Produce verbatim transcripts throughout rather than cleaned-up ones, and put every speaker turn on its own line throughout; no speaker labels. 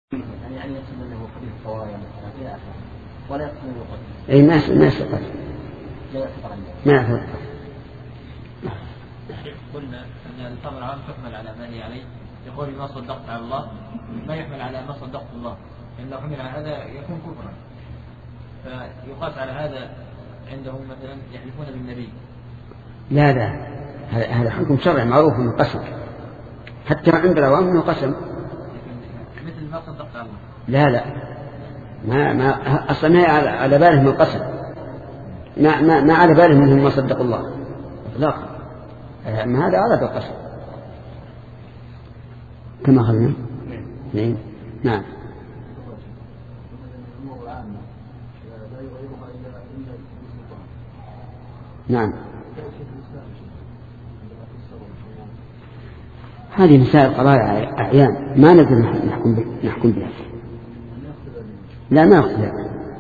يعني يعني يقصد انه قبيل الطوايا مثلا الى اخره ولا يقصد انه قتل.
اي ما ما يستطيع ما يعتبر.
قلنا ان الامر عام تحمل على ما هي عليه، يقول ما صدقت على الله ما يحمل على ما صدقت الله، ان لو حمل على هذا يكون كفرا. فيقاس على هذا عندهم مثلا يحلفون بالنبي.
لا لا هذا حكم شرعي معروف من القسم، حتى عند العوام انه قسم.
مثل ما صدقت على الله.
لا لا ما ما اصلا ما على باله من القسم، ما ما ما على باله منهم ما صدق الله اطلاقا، ما هذا عرض القسم كما قلنا. نعم نعم نعم هذه مسائل قضايا أعيان ما نقدر نحكم نحكم بها. لا ما أخذ.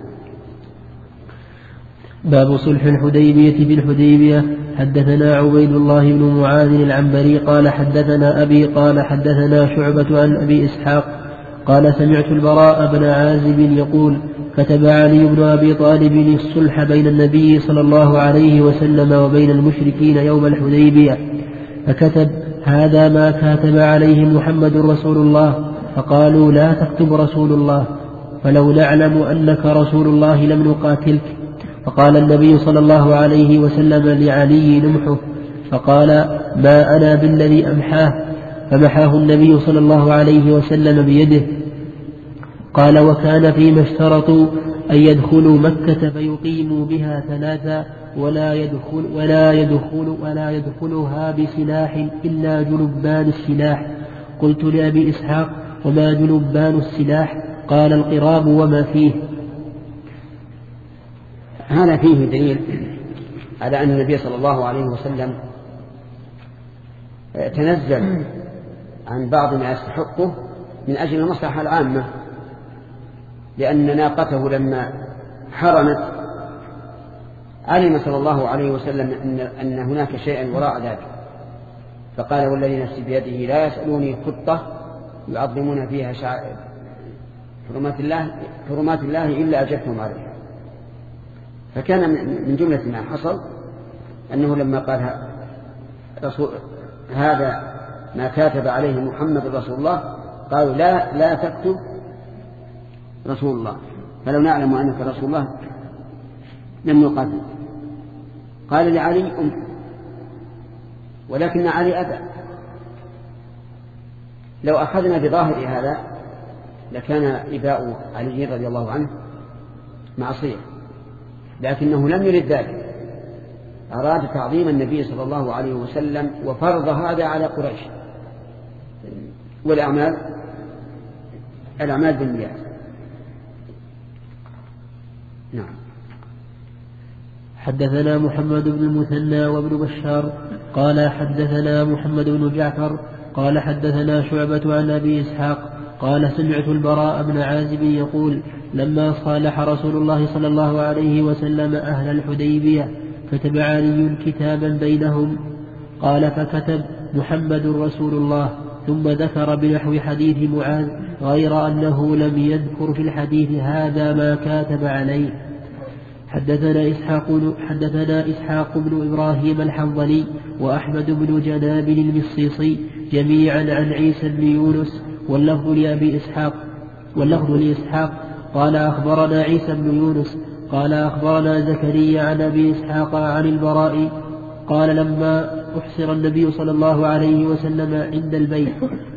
باب صلح الحديبية بالحديبية. حدثنا عبيد الله بن معاذ العنبري قال حدثنا أبي قال حدثنا شعبة عن أبي إسحاق قال سمعت البراء بن عازب يقول كتب علي بن أبي طالب الصلح بين النبي صلى الله عليه وسلم وبين المشركين يوم الحديبية، فكتب هذا ما كاتب عليه محمد رسول الله، فقالوا لا تكتب رسول الله، فلو نعلم أنك رسول الله لم نقاتلك. فقال النبي صلى الله عليه وسلم لعلي نمحه، فقال ما أنا بالذي أمحاه، فمحاه النبي صلى الله عليه وسلم بيده. قال وكان فيما اشترطوا أن يدخلوا مكة فيقيموا بها ثلاثا ولا يدخل ولا يدخل ولا يدخلها بسلاح إلا جلبان السلاح. قلت لأبي إسحاق وما جلبان السلاح؟ قال القراب وما فيه.
هذا فيه دليل على أن النبي صلى الله عليه وسلم تنزل عن بعض ما يستحقه من أجل المصلحة العامة، لأن ناقته لما حرمت علم صلى الله عليه وسلم أن, أن هناك شيئا وراء ذلك، فقال والذي نفسي بيده لا يسألوني خطة يعظمون فيها شعائر حرمات الله, حرمات الله إلا أجبتهم عليها. فكان من جملة ما حصل أنه لما قال رسول هذا ما كاتب عليه محمد رسول الله قالوا لا لا تكتب رسول الله، فلو نعلم أنك رسول الله لم نقاتل. قال لعلي أم، ولكن علي أبى. لو أخذنا بظاهر هذا لكان إباء علي رضي الله عنه معصية، لكنه لم يرد ذلك، أراد تعظيم النبي صلى الله عليه وسلم وفرض هذا على قريش. والأعمال الأعمال بالنيات. نعم.
حدثنا محمد بن المثنى وابن بشار قال حدثنا محمد بن جعفر قال حدثنا شعبة عن أبي إسحاق قال سمعت البراء بن عازب يقول لما صالح رسول الله صلى الله عليه وسلم أهل الحديبية كتب علي كتابا بينهم، قال فكتب محمد رسول الله، ثم ذكر بنحو حديث معاذ غير أنه لم يذكر في الحديث هذا ما كاتب عليه. حدثنا إسحاق, حدثنا إسحاق بن إبراهيم الحنظلي وأحمد بن جناب المصيصي جميعا عن عيسى بن يونس واللفظ لأبي إسحاق واللفظ لإسحاق قال أخبرنا عيسى بن يونس قال أخبرنا زكريا عن أبي إسحاق عن البراء قال لما أحصر النبي صلى الله عليه وسلم عند البيت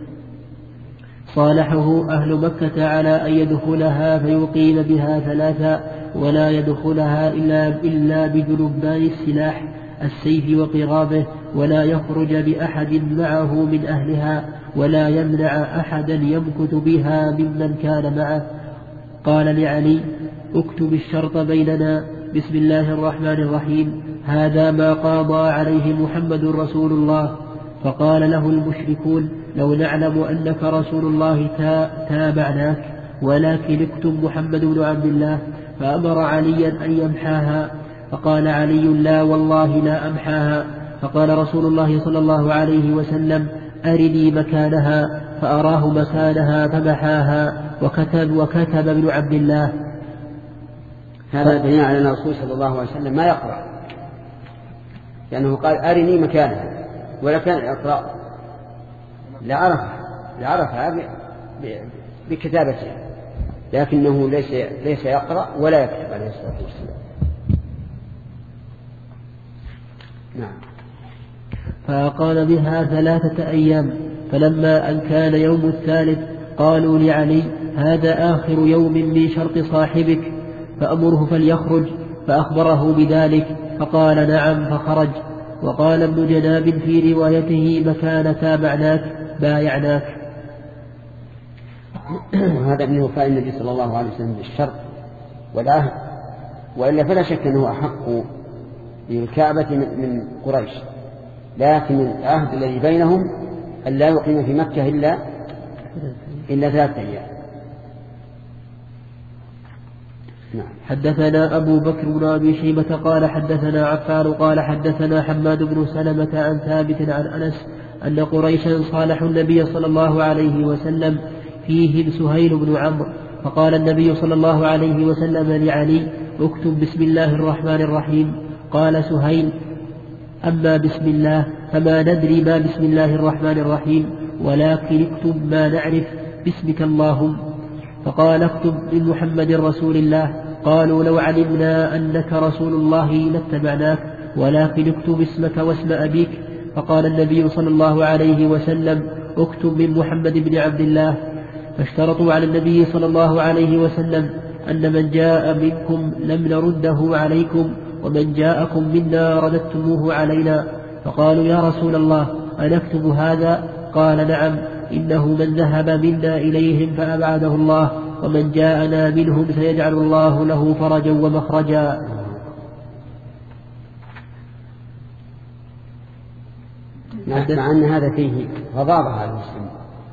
صالحه أهل مكة على أن يدخلها فيقيم بها ثلاثا ولا يدخلها إلا, إلا بجلبان السلاح السيف وقرابه، ولا يخرج بأحد معه من أهلها، ولا يمنع أحدا يمكث بها ممن كان معه. قال لعلي اكتب الشرط بيننا بسم الله الرحمن الرحيم، هذا ما قاضى عليه محمد رسول الله. فقال له المشركون لو نعلم أنك رسول الله تابعناك، ولكن اكتب محمد بن عبد الله. فأمر عليا أن يمحاها، فقال علي لا والله لا أمحاها. فقال رسول الله صلى الله عليه وسلم أرني مكانها، فأراه مكانها فمحاها، وكتب, وكتب ابن عبد الله.
هذا دليل على أن الرسول صلى الله عليه وسلم ما يقرأ، لأنه قال أرني مكانها، ولا كان يقرأ لعرفها لعرفها بكتابته، لكنه ليس ليس يقرأ ولا يكتب عليه الصلاة والسلام. نعم.
فأقام بها ثلاثة أيام، فلما أن كان يوم الثالث قالوا لعلي هذا آخر يوم من شرط صاحبك فأمره فليخرج، فأخبره بذلك فقال نعم فخرج. وقال ابن جناب في روايته مكان تابعناك بايعناك.
وهذا من وفاء النبي صلى الله عليه وسلم بالشرط والعهد، وإلا فلا شك أنه أحق بالكعبة من قريش، لكن العهد الذي بينهم أن لا يقيم في مكة إلا إلا ثلاثة أيام. نعم.
حدثنا أبو بكر بن أبي شيبة قال حدثنا عفان قال حدثنا حماد بن سلمة عن ثابت عن أنس أن قريشا صالحوا النبي صلى الله عليه وسلم فيهم سهيل بن عمرو، فقال النبي صلى الله عليه وسلم لعلي اكتب بسم الله الرحمن الرحيم. قال سهيل أما بسم الله فما ندري ما بسم الله الرحمن الرحيم، ولكن اكتب ما نعرف باسمك اللهم. فقال اكتب من محمد رسول الله. قالوا لو علمنا أنك رسول الله لاتبعناك، ولكن اكتب اسمك واسم أبيك. فقال النبي صلى الله عليه وسلم اكتب من محمد بن عبد الله. فاشترطوا على النبي صلى الله عليه وسلم أن من جاء منكم لم نرده عليكم، ومن جاءكم منا رددتموه علينا. فقالوا يا رسول الله أنكتب هذا؟ قال نعم، إنه من ذهب منا إليهم فأبعده الله، ومن جاءنا منهم سيجعل الله له فرجا ومخرجا.
مع أن هذا فيه غضاضة على المسلم،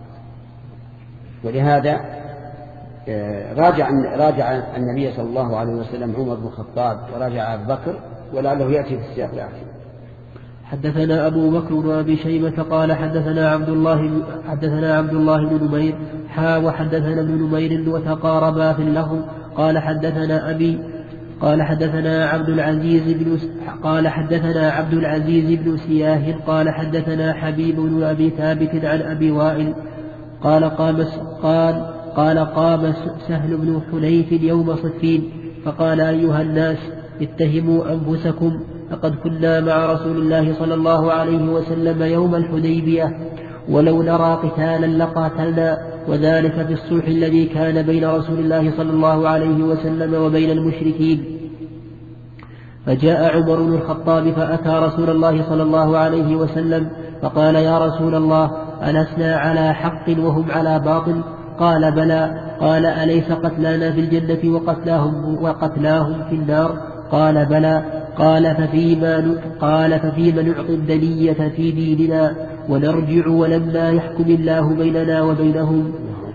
ولهذا راجع راجع النبي صلى الله عليه وسلم عمر بن الخطاب وراجع أبو بكر، ولعله يأتي في السياق الآتي.
حدثنا أبو بكر بن أبي شيبة قال حدثنا عبد الله حدثنا عبد الله بن نمير حا وحدثنا ابن نمير وتقاربا في اللفظ. قال حدثنا أبي قال حدثنا عبد العزيز بن قال حدثنا عبد العزيز بن سياه قال حدثنا حبيب بن أبي ثابت عن أبي وائل قال قام قال قال قام سهل بن حنيف يوم صفين فقال أيها الناس اتهموا أنفسكم، لقد كنا مع رسول الله صلى الله عليه وسلم يوم الحديبية، ولو نرى قتالا لقاتلنا، وذلك في الصلح الذي كان بين رسول الله صلى الله عليه وسلم وبين المشركين. فجاء عمر بن الخطاب فأتى رسول الله صلى الله عليه وسلم فقال يا رسول الله ألسنا على حق وهم على باطل؟ قال بلى. قال أليس قتلانا في الجنة وقتلاهم, وقتلاهم في النار؟ قال بلى. قال ففيما, قال ففيما نعطي الدنية في ديننا ونرجع ولما يحكم الله بيننا وبينهم؟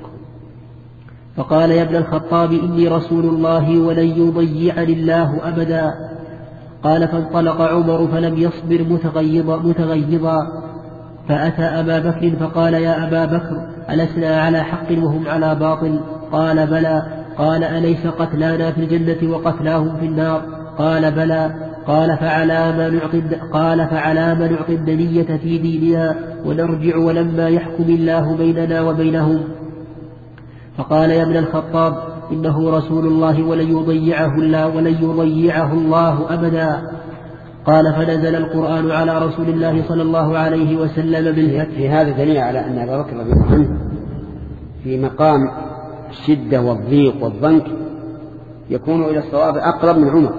فقال يا ابن الخطاب إني رسول الله ولن يضيعني الله أبدا. قال فانطلق عمر فلم يصبر متغيظا, متغيظا فأتى أبا بكر فقال يا أبا بكر ألسنا على حق وهم على باطل؟ قال بلى. قال أليس قتلانا في الجنة وقتلاهم في النار؟ قال بلى. قال فعلى ما نعطي قال فعلى ما نعطي الدنية في ديننا ونرجع ولما يحكم الله بيننا وبينهم؟ فقال يا ابن الخطاب إنه رسول الله ولن يضيعه الله ولن يضيعه الله أبدا. قال فنزل القرآن على رسول الله صلى الله عليه وسلم بالفتح.
في هذا دليل على أن أبا بكر رضي الله عنه في مقام الشدة والضيق والضنك يكون إلى الصواب أقرب من عمر،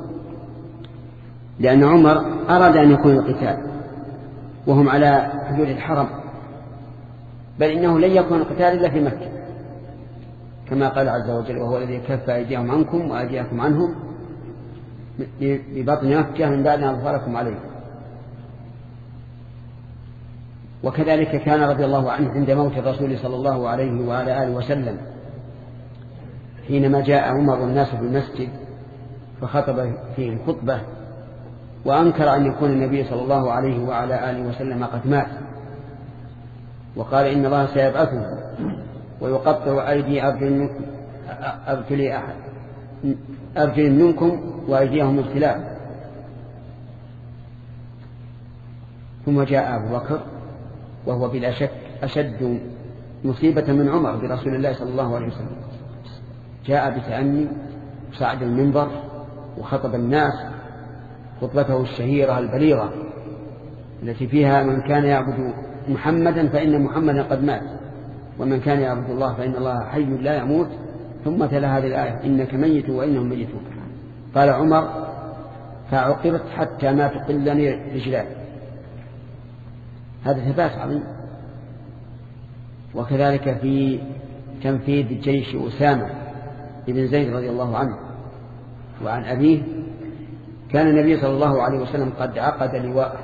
لأن عمر أراد أن يكون القتال وهم على حدود الحرم، بل إنه لن يكون القتال إلا في مكة كما قال عز وجل وهو الذي كف أيديهم عنكم وأيديكم عنهم ببطن مكة من بعد أن أظهركم عليكم. وكذلك كان رضي الله عنه عند موت الرسول صلى الله عليه وعلى آله وسلم حينما جاء عمر والناس في المسجد فخطب فيه الخطبة وأنكر أن يكون النبي صلى الله عليه وعلى آله وسلم قد مات، وقال إن الله سيبعثه ويقطع أيدي أرجل أحد أرجل منكم وأيديهم ابتلاء. ثم جاء أبو بكر وهو بلا شك أشد مصيبة من عمر برسول الله صلى الله عليه وسلم، جاء بتأني صعد المنبر وخطب الناس خطبته الشهيرة البليغة التي فيها من كان يعبد محمدا فإن محمدا قد مات، ومن كان يعبد الله فإن الله حي لا يموت، ثم تلا هذه الآية إنك ميت وإنهم ميتون. قال عمر فعقبت حتى ما تقلني رجلاي. هذا ثبات عظيم. وكذلك في تنفيذ جيش أسامة بن زيد رضي الله عنه وعن أبيه، كان النبي صلى الله عليه وسلم قد عقد لواءه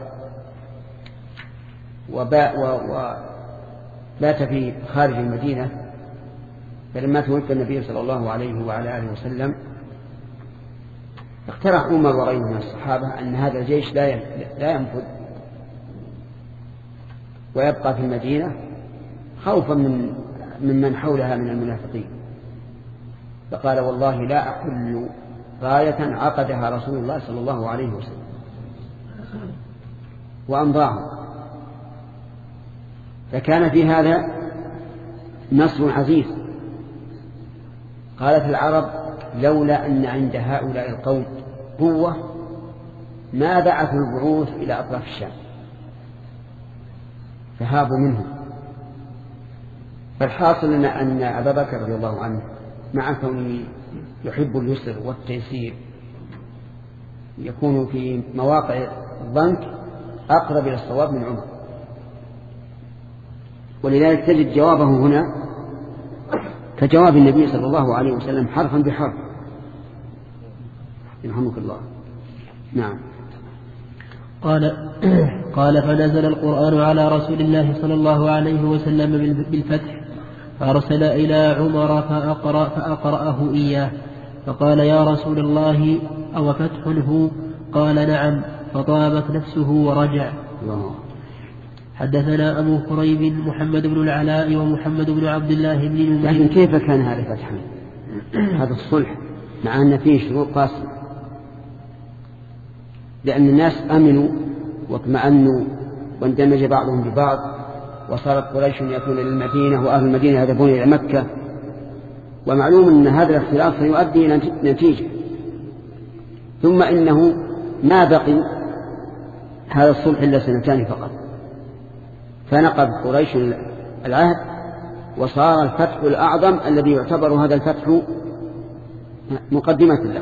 وبات في خارج المدينة، فلما توفي النبي صلى الله عليه وعلى آله وسلم اقترح عمر وغيره من الصحابة أن هذا الجيش لا ينفذ ويبقى في المدينة خوفا من ممن حولها من المنافقين، فقال والله لا أحل غاية عقدها رسول الله صلى الله عليه وسلم، وأمضاهم. فكان في هذا نصر عزيز. قالت العرب لولا أن عند هؤلاء القوم قوة ما بعثوا البعوث إلى أطراف الشام، فهابوا منهم. فالحاصل أن أبا بكر رضي الله عنه مع كونه يحب اليسر والتيسير يكون في مواقع الضنك أقرب إلى الصواب من عمر، ولذلك تجد جوابه هنا كجواب النبي صلى الله عليه وسلم حرفا بحرف. يرحمك الله. نعم.
قال قال فنزل القرآن على رسول الله صلى الله عليه وسلم بالفتح، فأرسل إلى عمر فأقرأ فأقرأه إياه، فقال يا رسول الله أو فتح هو؟ قال نعم، فطابت نفسه ورجع.
الله.
حدثنا أبو كريب محمد بن العلاء ومحمد بن عبد الله بن نمير.
لكن كيف كان هذا فتحا؟ هذا الصلح مع أن فيه شروط قاسية، لأن الناس أمنوا واطمأنوا واندمج بعضهم ببعض، وصارت قريش يأتون إلى المدينة وأهل المدينة يذهبون إلى مكة، ومعلوم أن هذا الاختلاف سيؤدي إلى نتيجة. ثم إنه ما بقي هذا الصلح إلا سنتان فقط، فنقض قريش العهد وصار الفتح الأعظم الذي يعتبر هذا الفتح مقدمة له.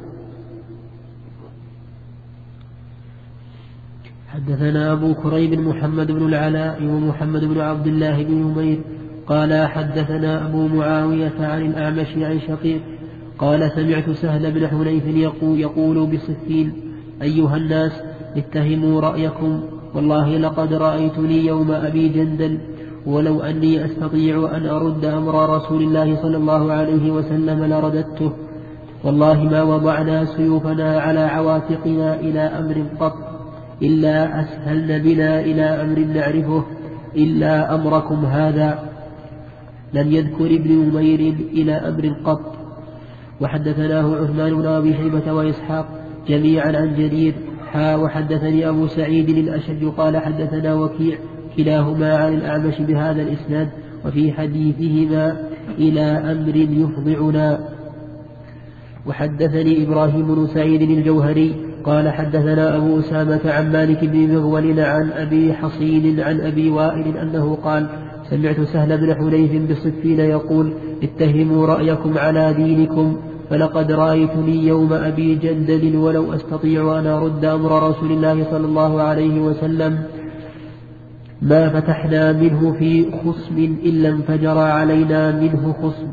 حدثنا أبو كريب محمد بن العلاء ومحمد بن عبد الله بن نمير قال حدثنا أبو معاوية عن الأعمش عن شقيق قال سمعت سهل بن حنيف يقول, يقول بصفين أيها الناس اتهموا رأيكم، والله لقد رأيتني يوم أبي جندل، ولو أني أستطيع أن أرد أمر رسول الله صلى الله عليه وسلم لرددته، والله ما وضعنا سيوفنا على عواتقنا إلى أمر قط إلا أسهلن بنا إلى أمر نعرفه إلا أمركم هذا. لم يذكر ابن نمير إلى أمر قط. وحدثناه عثمان بن أبي شيبة وإسحاق جميعا عن جرير حا وحدثني أبو سعيد الأشج قال حدثنا وكيع كلاهما عن الأعمش بهذا الإسناد، وفي حديثهما إلى أمر يفضعنا. وحدثني إبراهيم بن سعيد الجوهري قال حدثنا أبو أسامة عن مالك بن مغول عن أبي حصين عن أبي وائل أنه قال سمعت سهل بن حنيف بصفين يقول اتهموا رأيكم على دينكم، فلقد رأيتني يوم أبي جندل ولو أستطيع أن أرد أمر رسول الله صلى الله عليه وسلم ما فتحنا منه في خصم إلا انفجر علينا منه خصم.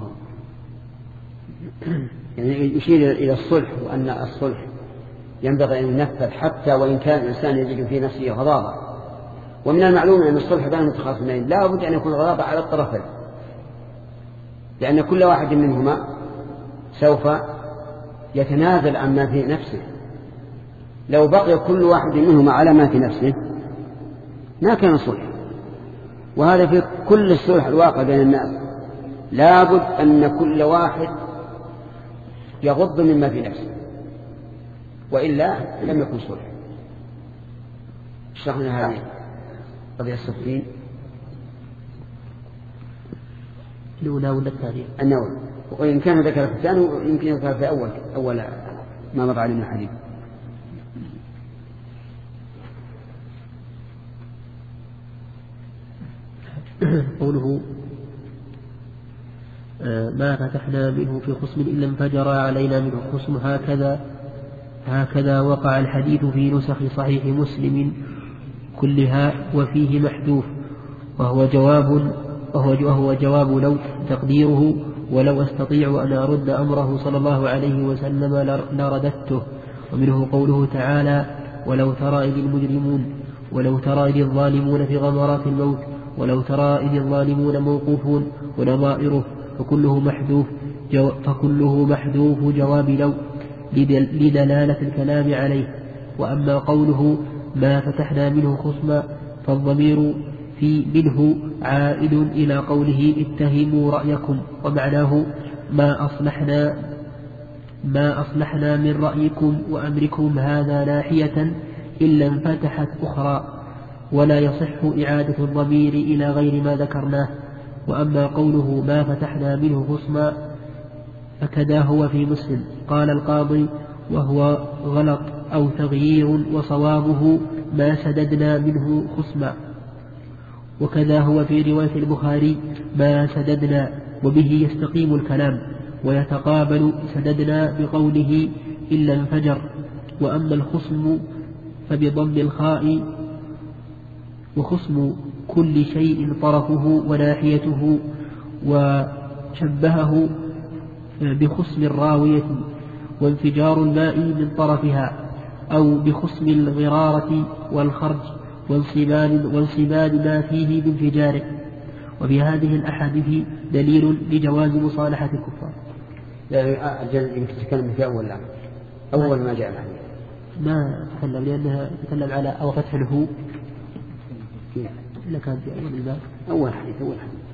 يعني يشير إلى الصلح، وأن الصلح ينبغي أن ينفذ حتى وإن كان الإنسان يجد في نفسه غضاضة. ومن المعلوم أن الصلح بين المتخاصمين لا بد أن يكون غضاضة على الطرفين، لأن كل واحد منهما سوف يتنازل عما في نفسه. لو بقي كل واحد منهما على ما في نفسه ما كان صلح. وهذا في كل الصلح الواقع بين الناس، لابد أن كل واحد يغض مما في نفسه، وإلا لم يكن صلح. شرحنا هذه قضية الصفين
الأولى ولا الثانية؟
النووي، وإن كان ذكر في الثاني يمكن يذكر في أول أول ما مر علينا الحديث.
قوله ما فتحنا منه في خصم إلا انفجر علينا منه خصم، هكذا هكذا وقع الحديث في نسخ صحيح مسلم كلها وفيه محذوف، وهو جواب وهو وهو جواب لو، تقديره ولو أستطيع أن أرد أمره صلى الله عليه وسلم لرددته. ومنه قوله تعالى ولو ترى إذ المجرمون ولو ترى إذ الظالمون في غمرات الموت ولو ترى إذ الظالمون موقوفون ونظائره، فكله محذوف جو فكله محذوف جواب لو لدلالة الكلام عليه. وأما قوله ما فتحنا منه خصما فالضمير في منه عائد إلى قوله اتهموا رأيكم، ومعناه ما أصلحنا ما أصلحنا من رأيكم وأمركم هذا ناحية إلا انفتحت أخرى، ولا يصح إعادة الضمير إلى غير ما ذكرناه. وأما قوله ما فتحنا منه خصما فكذا هو في مسلم. قال القاضي وهو غلط أو تغيير، وصوابه ما سددنا منه خصما، وكذا هو في رواية البخاري ما سددنا، وبه يستقيم الكلام ويتقابل سددنا بقوله إلا انفجر. وأما الخصم فبضم الخاء، وخصم كل شيء طرفه وناحيته، وشبهه بخصم الراوية وانفجار الماء من طرفها، أو بخصم الغرارة والخرج وانصباد ما فيه بانفجاره. وفي هذه الأحاديث دليل لجواز مصالحة الكفار.
لا أجل يمكن تتكلم في أول الأمر أول ما جاء الحديث
ما تكلم، لأنها تتكلم على أو فتح له إلا كان في أول الباب
أول حديث أول حديث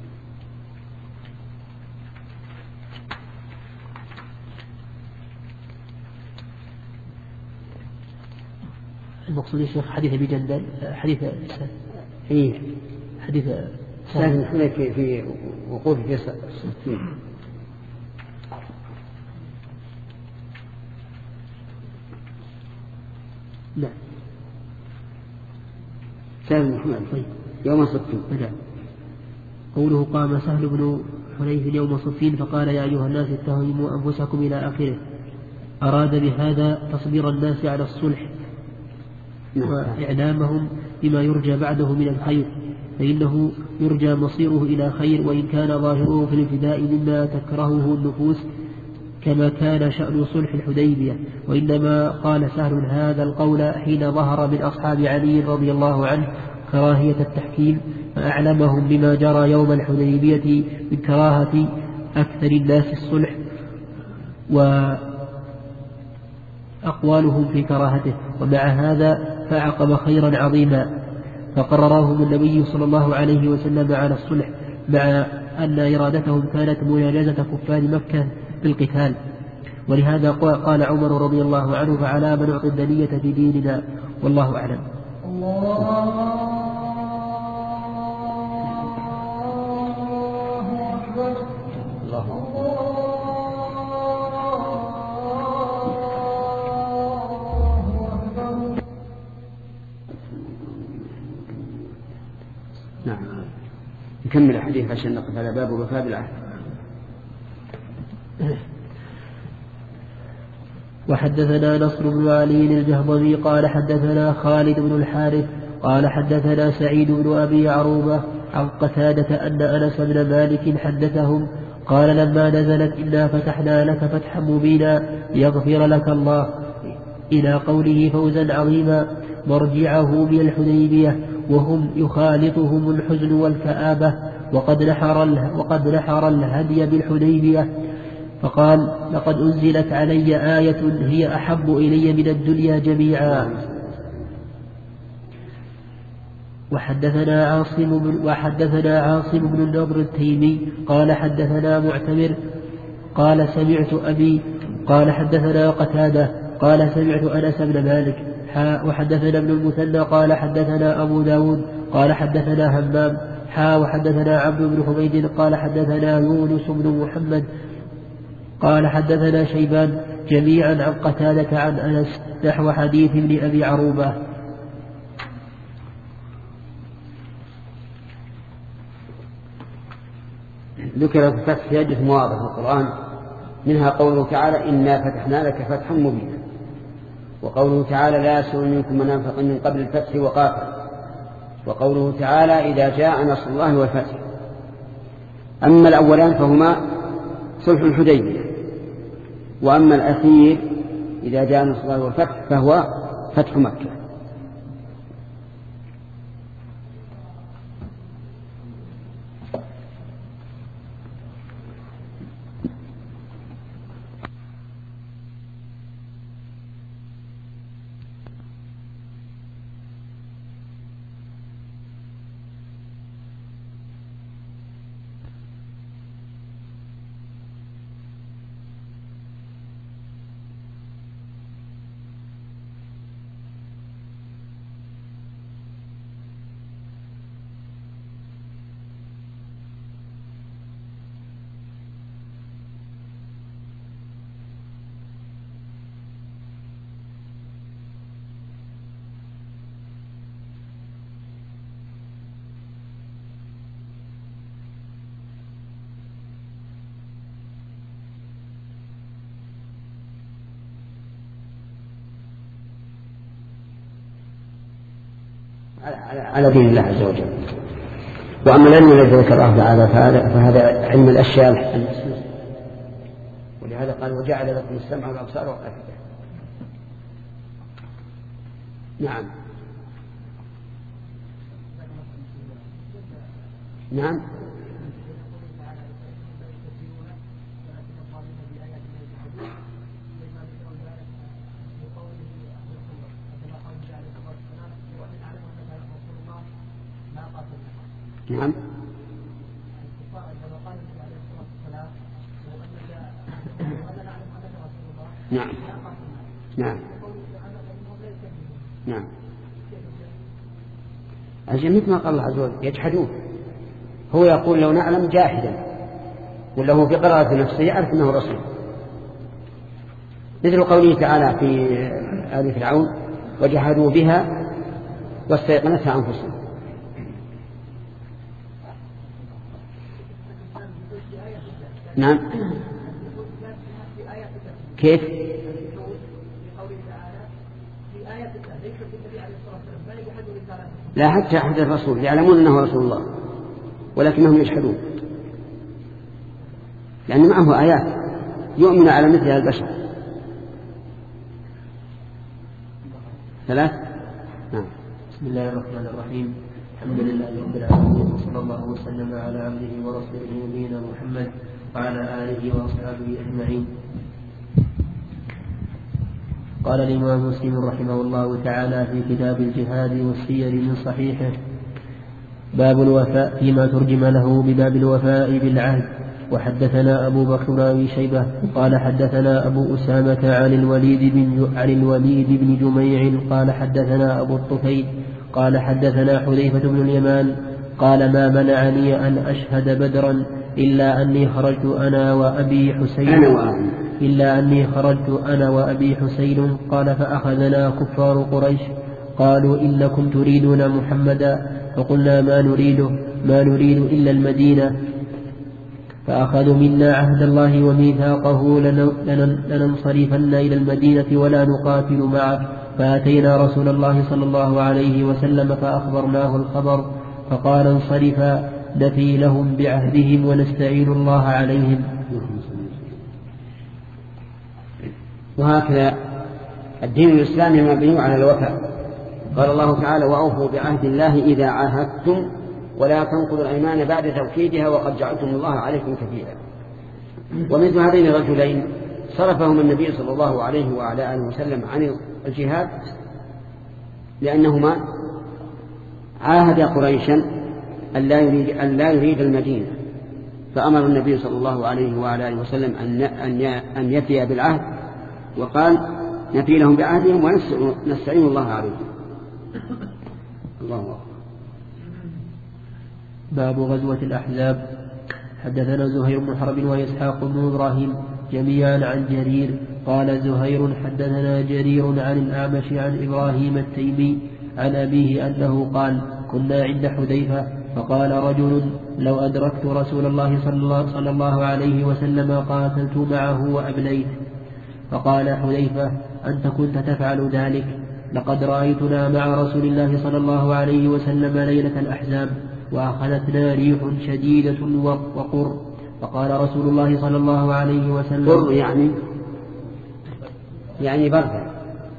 المقصود يا شيخ حديث أبي جندل، حديث
إيه
حديث
سهل حديث في في وقوف في الصفين.
لا
سهل بن حنيف طيب يوم صفين.
نعم. قوله قام سهل بن حنيف يوم صفين فقال يا أيها الناس اتهموا أنفسكم إلى آخره، أراد بهذا تصبير الناس على الصلح وإعلامهم بما يرجى بعده من الخير، فإنه يرجى مصيره إلى خير، وإن كان ظاهره في الابتداء مما تكرهه النفوس كما كان شأن صلح الحديبية. وإنما قال سهل هذا القول حين ظهر من أصحاب علي رضي الله عنه كراهية التحكيم، فأعلمهم بما جرى يوم الحديبية من كراهة أكثر الناس الصلح وأقوالهم في كراهته. ومع هذا فعقب خيرا عظيما فقررهم النبي صلى الله عليه وسلم على الصلح، مع أن إرادتهم كانت مناجزة كفار مكة بالقتال. ولهذا قال عمر رضي الله عنه فعلى من نعطي الدنية في ديننا، والله أعلم.
نعم نكمل الحديث عشان نقف على باب وفاة بالعهد.
وحدثنا نصر بن علي الجهضمي قال حدثنا خالد بن الحارث قال حدثنا سعيد بن أبي عروبة عن قتادة أن أنس بن مالك حدثهم قال لما نزلت إنا فتحنا لك فتحا مبينا ليغفر لك الله إلى قوله فوزا عظيما مرجعه من الحديبية وهم يخالطهم الحزن والكآبة وقد نحر, وقد نحر الهدي بالحديبية، فقال لقد أنزلت علي آية هي أحب إلي من الدنيا جميعا. وحدثنا عاصم بن وحدثنا عاصم بن النضر التيمي قال حدثنا معتمر قال سمعت أبي قال حدثنا قتادة قال سمعت أنس بن مالك حا وحدثنا ابن المثنى قال حدثنا أبو داود قال حدثنا همام حا وحدثنا عبد بن حميد قال حدثنا يونس بن محمد قال حدثنا شيبان جميعا عن قتادة عن أنس نحو حديث ابن أبي عروبة.
ذكر الفتح في عدة مواضع في القرآن، منها قوله تعالى إنا فتحنا لك فتحا مبينا، وقوله تعالى لا يسأل منكم من أنفق من قبل الفتح وقاتل، وقوله تعالى إذا جاء نصر الله والفتح. أما الأولان فهما صلح الحديبية، وأما الأخير إذا جاء نصر الله والفتح فهو فتح مكة. على دين الله عز وجل. وأما العلم الذي ذكر الله تعالى فهذا علم الأشياء المحسوسة، ولهذا قال وجعل لكم السمع والأبصار والأفئدة. نعم نعم نعم نعم نعم نعم أجل مثل ما قال الله عز وجل يجحدون. هو يقول لو نعلم جاحدا، ولا هو في قراءة نفسه يعرف أنه رسول، مثل قوله تعالى في آل فرعون وجحدوا بها واستيقنتها أنفسهم. نعم كيف؟ لا حتى أحد الرسول يعلمون أنه رسول الله ولكنهم يجحدون، لأن معه آيات يؤمن على مثلها البشر. ثلاث. نعم.
بسم الله الرحمن الرحيم. الحمد لله رب العالمين، وصلى الله وسلم على عبده ورسوله نبينا محمد وعلى آله وأصحابه أجمعين. قال الإمام مسلم رحمه الله تعالى في كتاب الجهاد والسير من صحيحه: باب الوفاء فيما ترجم له بباب الوفاء بالعهد. وحدثنا أبو بكر بن أبي شيبة قال حدثنا أبو أسامة عن الوليد بن عن الوليد بن جميع قال حدثنا أبو الطفيل قال حدثنا حذيفة بن اليمان قال ما منعني أن أشهد بدرا إلا أني خرجت أنا وأبي حسين إلا أني خرجت أنا وأبي حسين قال فأخذنا كفار قريش قالوا إنكم تريدون محمدا فقلنا ما نريده ما نريد إلا المدينة فأخذوا منا عهد الله وميثاقه لننصرفن إلى المدينة ولا نقاتل معه. فأتينا رسول الله صلى الله عليه وسلم فأخبرناه الخبر فقال انصرفا نفي لهم بعهدهم ونستعين الله عليهم.
وهكذا الدين الإسلامي مبني على الوفاء. قال الله تعالى وأوفوا بعهد الله إذا عاهدتم ولا تنقضوا الأيمان بعد توكيدها وقد جعلتم الله عليكم كفيلا. ومثل هذين الرجلين صرفهم النبي صلى الله عليه وعلى آله وسلم عن الجهاد لأنهما عاهد قريشا أن لا يريد, أن لا يريد المدينة، فأمر النبي صلى الله عليه وعلى آله وسلم أن يفي بالعهد، وقال نفي لهم بعهدهم ونستعين الله عليهم. الله أكبر.
باب غزوة الأحزاب. حدثنا زهير بن حرب وإسحاق بن إبراهيم جميعا عن جرير قال زهير حدثنا جرير عن الأعمش عن إبراهيم التيمي عن أبيه أنه قال كنا عند حذيفة فقال رجل لو أدركت رسول الله صلى الله عليه وسلم قاتلت معه وأبليت. فقال حذيفة أنت كنت تفعل ذلك؟ لقد رأيتنا مع رسول الله صلى الله عليه وسلم ليلة الأحزاب وأخذتنا ريح شديدة وقر. فقال رسول الله صلى الله عليه وسلم
قر يعني يعني برد.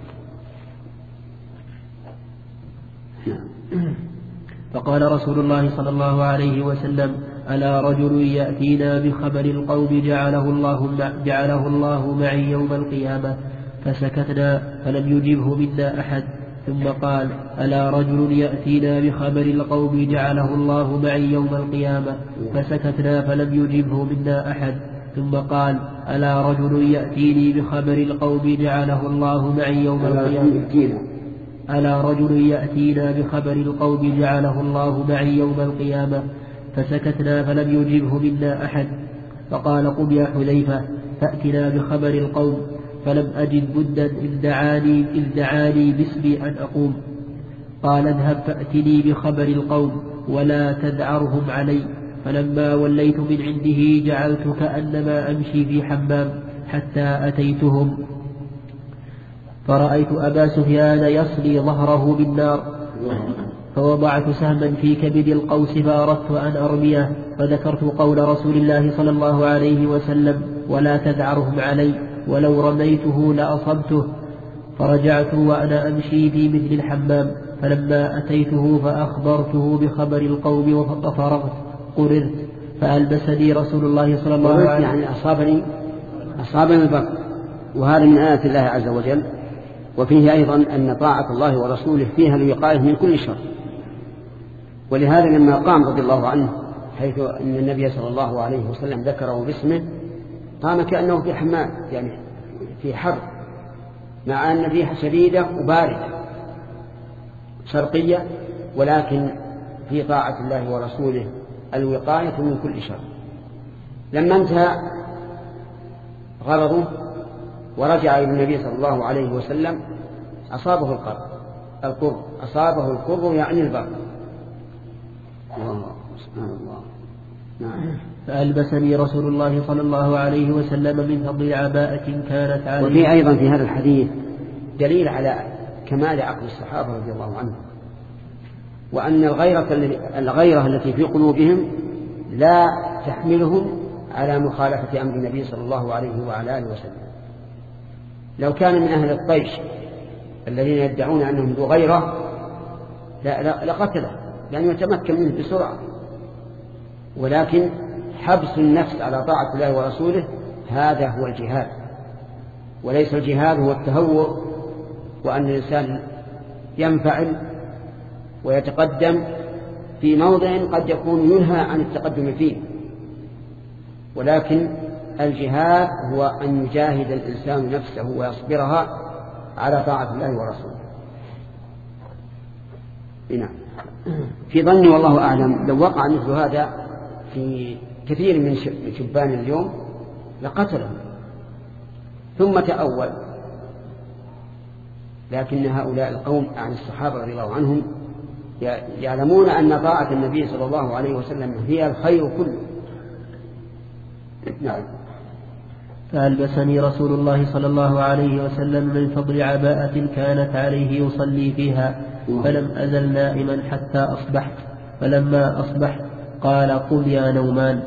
فقال رسول الله صلى الله عليه وسلم ألا رجل يأتينا بخبر القوم جعله الله, جعله الله معي يوم القيامة؟ فسكتنا فلم يجبه منا أحد. ثم قال ألا رجل يأتينا بخبر القوم جعله الله معي يوم القيامة؟ فسكتنا فلم يجبه منا أحد. ثم قال ألا رجل يأتيني بخبر القوم جعله الله معي يوم القيامة؟ ألا رجل يأتينا بخبر القوم جعله الله معي يوم القيامة؟ فسكتنا فلم يجبه منا أحد. فقال قم يا حذيفة فأتنا بخبر القوم. فلم أجد بدا إذ دعاني, إذ دعاني باسمي أن أقوم. قال اذهب فأتني بخبر القوم ولا تذعرهم علي. فلما وليت من عنده جعلت كأنما أمشي في حمام حتى أتيتهم فرأيت أبا سفيان يصلي ظهره بالنار، فوضعت سهما في كبد القوس فأردت أن أرميه، فذكرت قول رسول الله صلى الله عليه وسلم ولا تذعرهم علي، ولو رميته لأصبته. فرجعت وأنا أمشي في مثل الحمام، فلما أتيته فأخبرته بخبر القوم وفرغت قررت فألبسني رسول الله صلى الله عليه وسلم.
يعني أصابني أصابني البر، وهذا من آيات الله عز وجل. وفيه أيضا أن طاعة الله ورسوله فيها الوقاية من كل شر. ولهذا لما قام رضي الله عنه حيث أن النبي صلى الله عليه وسلم ذكره باسمه قام كأنه في حمام، يعني في حر، مع أن الريح شديدة وباردة شرقية، ولكن في طاعة الله ورسوله الوقاية من كل شر. لما انتهى غرضه ورجع إلى النبي صلى الله عليه وسلم أصابه القر القر أصابه القر يعني البر. الله سبحان الله. نعم.
فألبسني رسول الله صلى الله عليه وسلم من فضل عباءة كانت عليه.
وفي أيضا في هذا الحديث دليل على كمال عقل الصحابة رضي الله عنهم، وأن الغيرة, الغيرة التي في قلوبهم لا تحملهم على مخالفة أمر النبي صلى الله عليه وعلى آله وسلم. لو كان من أهل الطيش الذين يدعون أنهم ذو غيرة لقتله، لأنه يتمكن منه بسرعة. ولكن حبس النفس على طاعة الله ورسوله هذا هو الجهاد، وليس الجهاد هو التهور وأن الإنسان ينفعل ويتقدم في موضع قد يكون ينهى عن التقدم فيه. ولكن الجهاد هو أن يجاهد الإنسان نفسه ويصبرها على طاعة الله ورسوله. نعم. في ظني والله أعلم لو وقع مثل هذا في كثير من شبان اليوم لقتلهم ثم تأول. لكن هؤلاء القوم عن الصحابة رضي الله عنهم يعلمون أن طاعة النبي صلى الله عليه وسلم هي الخير كله. نعم.
فألبسني رسول الله صلى الله عليه وسلم من فضل عباءة كانت عليه يصلي فيها، فلم أزل نائما حتى أصبحت. فلما أصبحت قال قم يا نومان.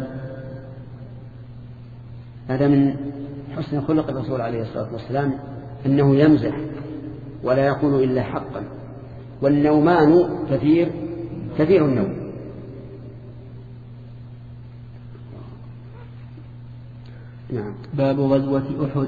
هذا من حسن خلق الرسول عليه الصلاة والسلام أنه يمزح ولا يقول إلا حقا. والنومان كثير كثير النوم.
نعم. باب غزوة أحد.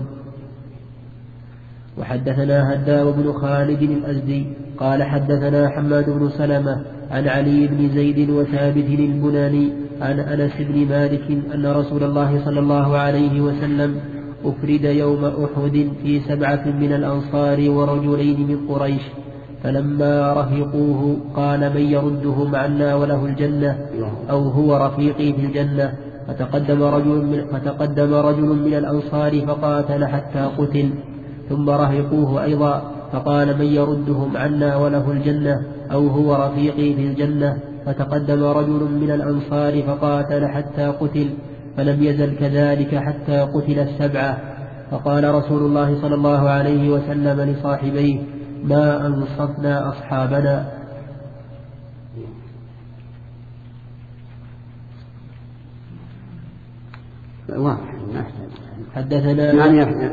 وحدثنا هداب بن خالد الأزدي قال حدثنا حماد بن سلمة عن علي بن زيد وثابت البناني عن أنس بن مالك أن رسول الله صلى الله عليه وسلم أفرد يوم أحد في سبعة من الأنصار ورجلين من قريش، فلما رفقوه قال: من يردهم عنا وله الجنة أو هو رفيقي في الجنة؟ فتقدم رجل من, فتقدم رجل من الأنصار فقاتل حتى قتل، ثم رهقوه أيضا فقال: من يردهم عنا وله الجنة أو هو رفيقي في الجنة؟ فتقدم رجل من الأنصار فقاتل حتى قتل، فلم يزل كذلك حتى قتل السبعة. فقال رسول الله صلى الله عليه وسلم لصاحبيه: ما أنصفنا أصحابنا. حدثنا
يعني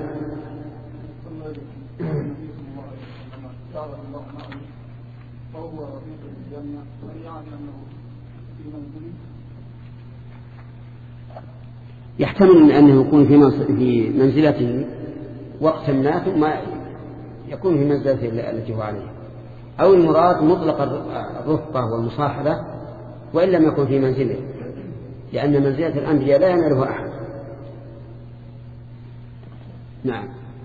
يحتمل أنه يكون في منزلته وقتا ما ثم يكون في منزلته التي هو عليه، أو المراد مطلق الرفقة والمصاحبة وإن لم يكن في منزله، لأن منزلة الأنبياء لا ينالها أحد. نعم.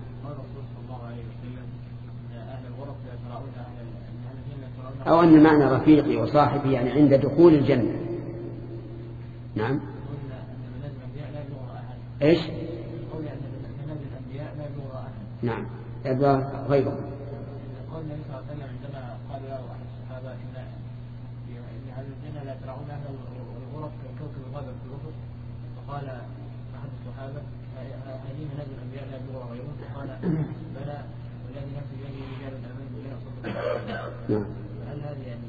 أو أن معنى رفيقي وصاحبي يعني عند دخول الجنة. نعم. إيش؟ نعم. يبقى غيره.
قال النبي صلى الله عليه وسلم عندما قال له أحد الصحابة إن في هذه الجنة لا ترون أهل الغرف كوكب الغابة في الأفق، فقال أحد الصحابة: هذه منازل الأنبياء لا يبلغها غيرهم؟ قال: بلى والذي نفسي بيده رجال آمنوا بالله وصدقوا.
نعم.
هل هذه يعني؟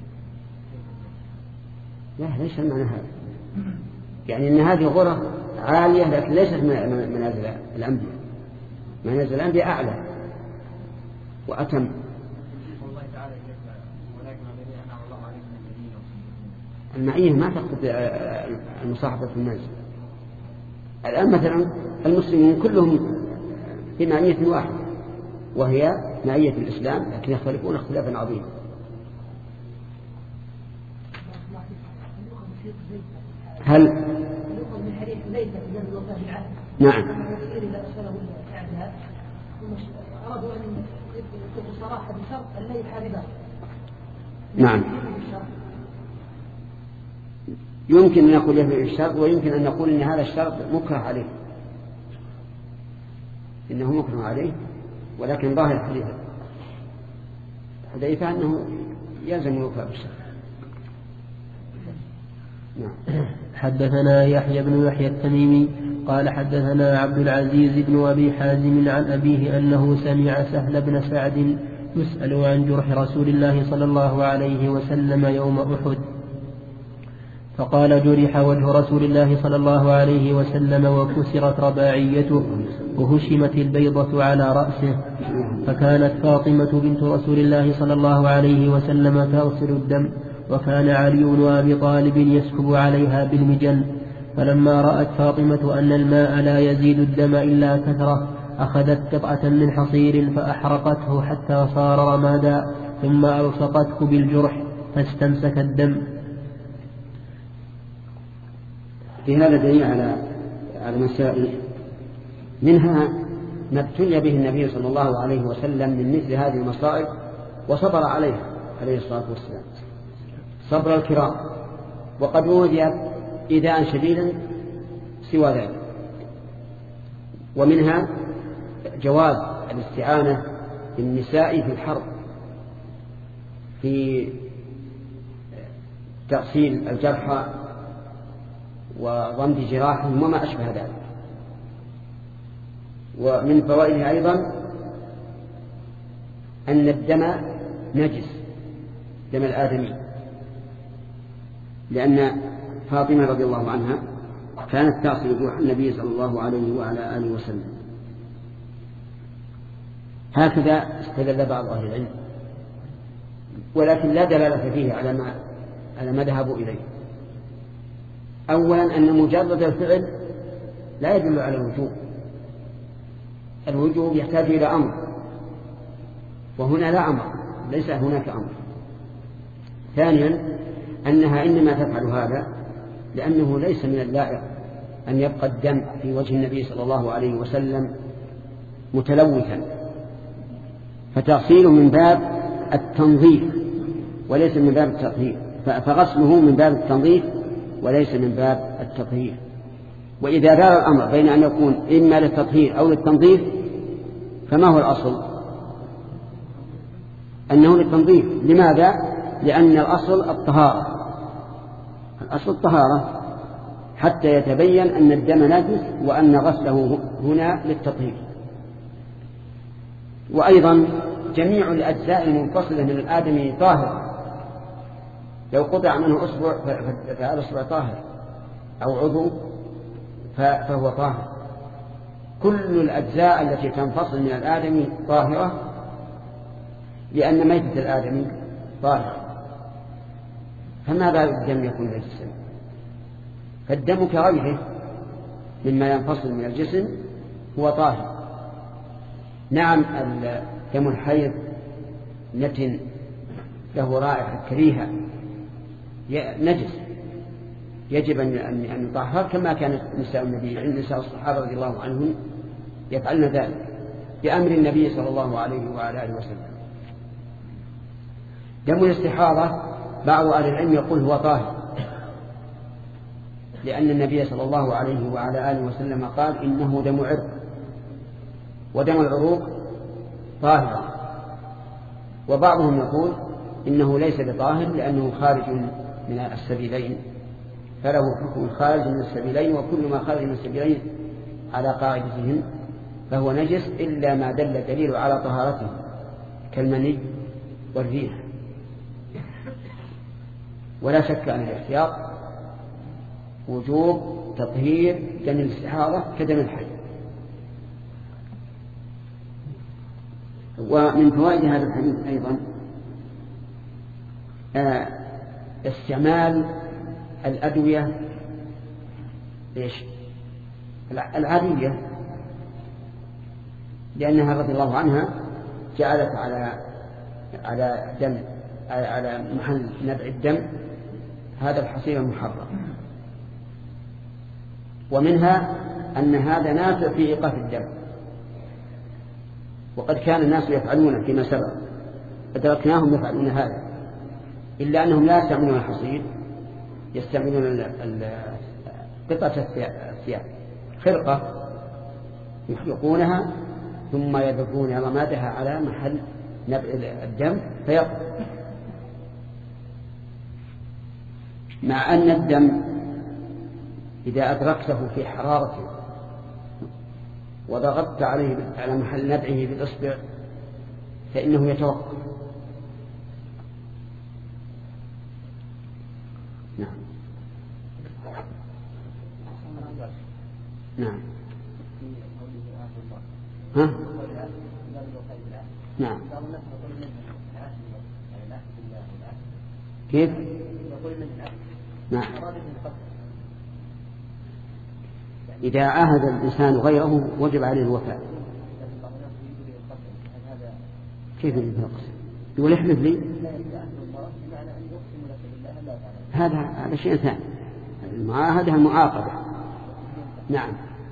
لا، ليس المعنى هذا. يعني أن هذه غرف عالية لكن ليست منازل الأنبياء. منازل الأنبياء أعلى وأتم.
والله تعالى ولكن الذين أنعم الله عليهم من النبيين والصديقين.
المعية ما تقصد المصاحبة في المنزل. الآن مثلا المسلمين كلهم في معية واحدة وهي معية الإسلام، لكن يختلفون اختلافا عظيما. هل نعم نعم يمكن أن نقول له الشرط، ويمكن أن نقول أن هذا الشرط مكره عليه، إنه مكره عليه، ولكن ظاهر حديث حذيفة أنه يلزم الوفاء بالشرط.
نعم. حدثنا يحيى بن يحيى التميمي قال حدثنا عبد العزيز بن أبي حازم عن أبيه أنه سمع سهل بن سعد يسأل عن جرح رسول الله صلى الله عليه وسلم يوم أحد، فقال: جرح وجه رسول الله صلى الله عليه وسلم وكسرت رباعيته وهشمت البيضة على رأسه، فكانت فاطمة بنت رسول الله صلى الله عليه وسلم تغسل الدم، وكان علي بن أبي طالب يسكب عليها بالمجن، فلما رأت فاطمة أن الماء لا يزيد الدم إلا كثرة أخذت قطعة من حصير فأحرقته حتى صار رمادا، ثم ألصقته بالجرح فاستمسك الدم.
في هذا دليل على على مسائل، منها ما ابتلي به النبي صلى الله عليه وسلم من مثل هذه المصائب وصبر عليها عليه الصلاة والسلام صبر الكرام، وقد أوذي إيذاء شديدا سوى ذلك. ومنها جواز الاستعانة بالنساء في الحرب في تغسيل الجرحى وضمد جراحهم وما أشبه ذلك. ومن فوائده أيضا أن الدم نجس، دم الآدمي، لأن فاطمة رضي الله عنها كانت تغسل جروح النبي صلى الله عليه وعلى آله وسلم. هكذا استدل بعض أهل العلم، ولكن لا دلالة فيه على ما على ما ذهبوا إليه. أولا أن مجرد الفعل لا يدل على الوجوب، الوجوب يحتاج إلى أمر، وهنا لا أمر، ليس هناك أمر. ثانيا أنها إنما تفعل هذا لأنه ليس من اللائق أن يبقى الدم في وجه النبي صلى الله عليه وسلم متلوثا، فتغسيله من باب التنظيف وليس من باب التطهير، فغسله من باب التنظيف وليس من باب التطهير. وإذا دار الأمر بين أن يكون إما للتطهير أو للتنظيف فما هو الأصل؟ أنه للتنظيف. لماذا؟ لأن الأصل الطهارة، الأصل الطهارة حتى يتبين أن الدم نجس وأن غسله هنا للتطهير. وأيضا جميع الأجزاء المنفصلة من الآدمي طاهر، لو قطع منه أصبع فهذا الأصبع طاهر أو عضو فهو طاهر. كل الأجزاء التي تنفصل من الآدمي طاهرة، لأن ميتة الآدمي طاهرة. فما بال الدم يكون نجسا؟ فالدم كغيره مما ينفصل من الجسم هو طاهر. نعم دم الحيض نتن له رائحة كريهة نجس، يجب أن يطهر كما كانت نساء النبي عند نساء الصحابة رضي الله عنهم يفعلن ذلك بأمر النبي صلى الله عليه وعلى آله وسلم. دم الاستحاضة بعض أهل العلم يقول هو طاهر، لأن النبي صلى الله عليه وعلى آله وسلم قال إنه دم عرق، ودم العروق طاهر. وبعضهم يقول إنه ليس بطاهر لأنه خارج من السبيلين، فله حكم خارج من السبيلين، وكل ما خارج من السبيلين على قاعدتهم فهو نجس إلا ما دل دليل على طهارته كالمني والريح. ولا شك أن الاحتياط وجوب تطهير دم الاستحاضة كدم الحيض. ومن فوائد هذا الحديث أيضا آه استعمال الأدوية إيش العادية، لأنها رضي الله عنها جعلت على على دم على محل نبع الدم هذا الحصير المحرم. ومنها أن هذا نافع في إيقاف الدم، وقد كان الناس يفعلون فيما سبق أدركناهم يفعلون هذا، إلا أنهم لا يستعملون الحصير، يستعملون قطعة الثياب خرقة يحلقونها ثم يذبون رمادها على محل نبع الدم فيقضي. مع أن الدم إذا أدركته في حرارته وضغطت عليه على محل نبعه بالإصبع فإنه يتوقف. نعم نعم ها نعم كيف نعم إذا عاهد الإنسان غيره وجب عليه الوفاء. كيف يقسم؟ يقول احلف لي، هذا هذا شيء ثاني. المعاهدة المعاقبة. نعم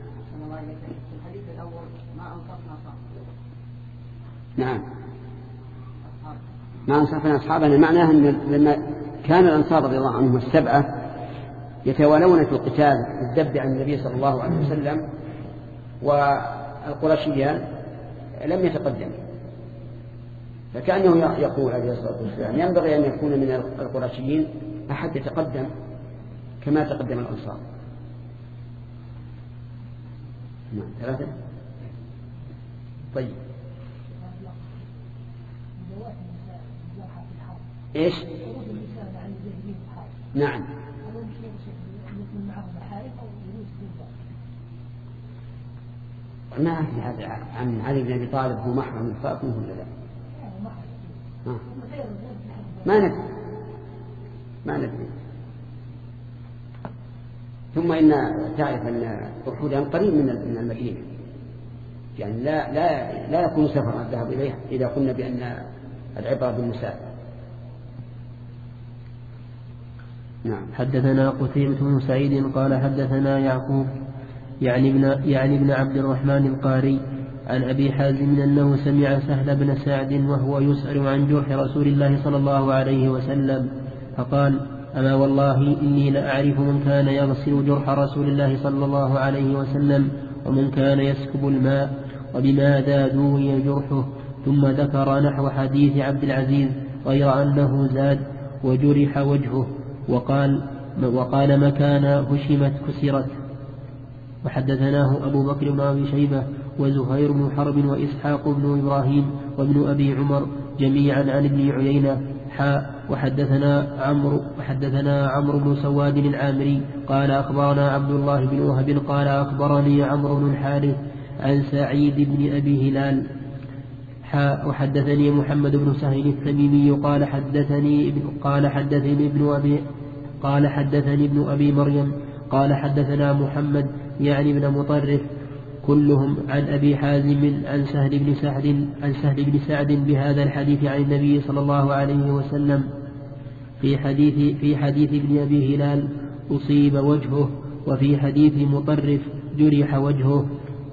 نعم ما أنصفنا أصحابنا، معناه أن لما كان الأنصار رضي الله عنهم السبعة يتوالون في القتال الذب عن النبي صلى الله عليه وسلم، والقرشيان لم يتقدم، فكأنه يقول عليه الصلاة والسلام ينبغي أن يكون من القرشيين أحد يتقدم كما تقدم الأنصار. نعم ثلاثة. طيب إيش؟ نعم ما في هذا عن علي بن أبي طالب هو محرم فاطمة ولا لا؟ آه. ما ندري ما ندري. ثم إن تعرف أن أحدا قريب من المدينة، يعني لا لا لا يكون سفرا الذهاب إليها إذا قلنا بأن العبرة بالمسافة. نعم.
حدثنا قتيبة بن سعيد قال حدثنا يعقوب يعني ابن, يعني ابن عبد الرحمن القاري عن أبي حازم أنه سمع سهل بن سعد وهو يسأل عن جرح رسول الله صلى الله عليه وسلم فقال أما والله إني لأعرف من كان يغسل جرح رسول الله صلى الله عليه وسلم ومن كان يسكب الماء وبماذا دوي جرحه، ثم ذكر نحو حديث عبد العزيز غير أنه زاد وجرح وجهه وقال, وقال مكان هشمت كسرت. وحدثناه أبو بكر بن أبي شيبة وزهير بن حرب وإسحاق بن إبراهيم وابن أبي عمر جميعا عن ابن عيينة حاء. وحدثنا عمرو وحدثنا عمرو بن سواد العامري قال أخبرنا عبد الله بن وهب قال أخبرني عمرو بن الحارث عن سعيد بن أبي هلال حاء. وحدثني محمد بن سهل التميمي قال حدثني ابن قال حدثني ابن أبي قال حدثني ابن أبي مريم قال حدثنا محمد يعني ابن مطرف كلهم عن أبي حازم عن سهل بن سعد عن سهل بن سعد بهذا الحديث عن النبي صلى الله عليه وسلم. في حديث في حديث ابن أبي هلال أصيب وجهه، وفي حديث مطرف جرح وجهه.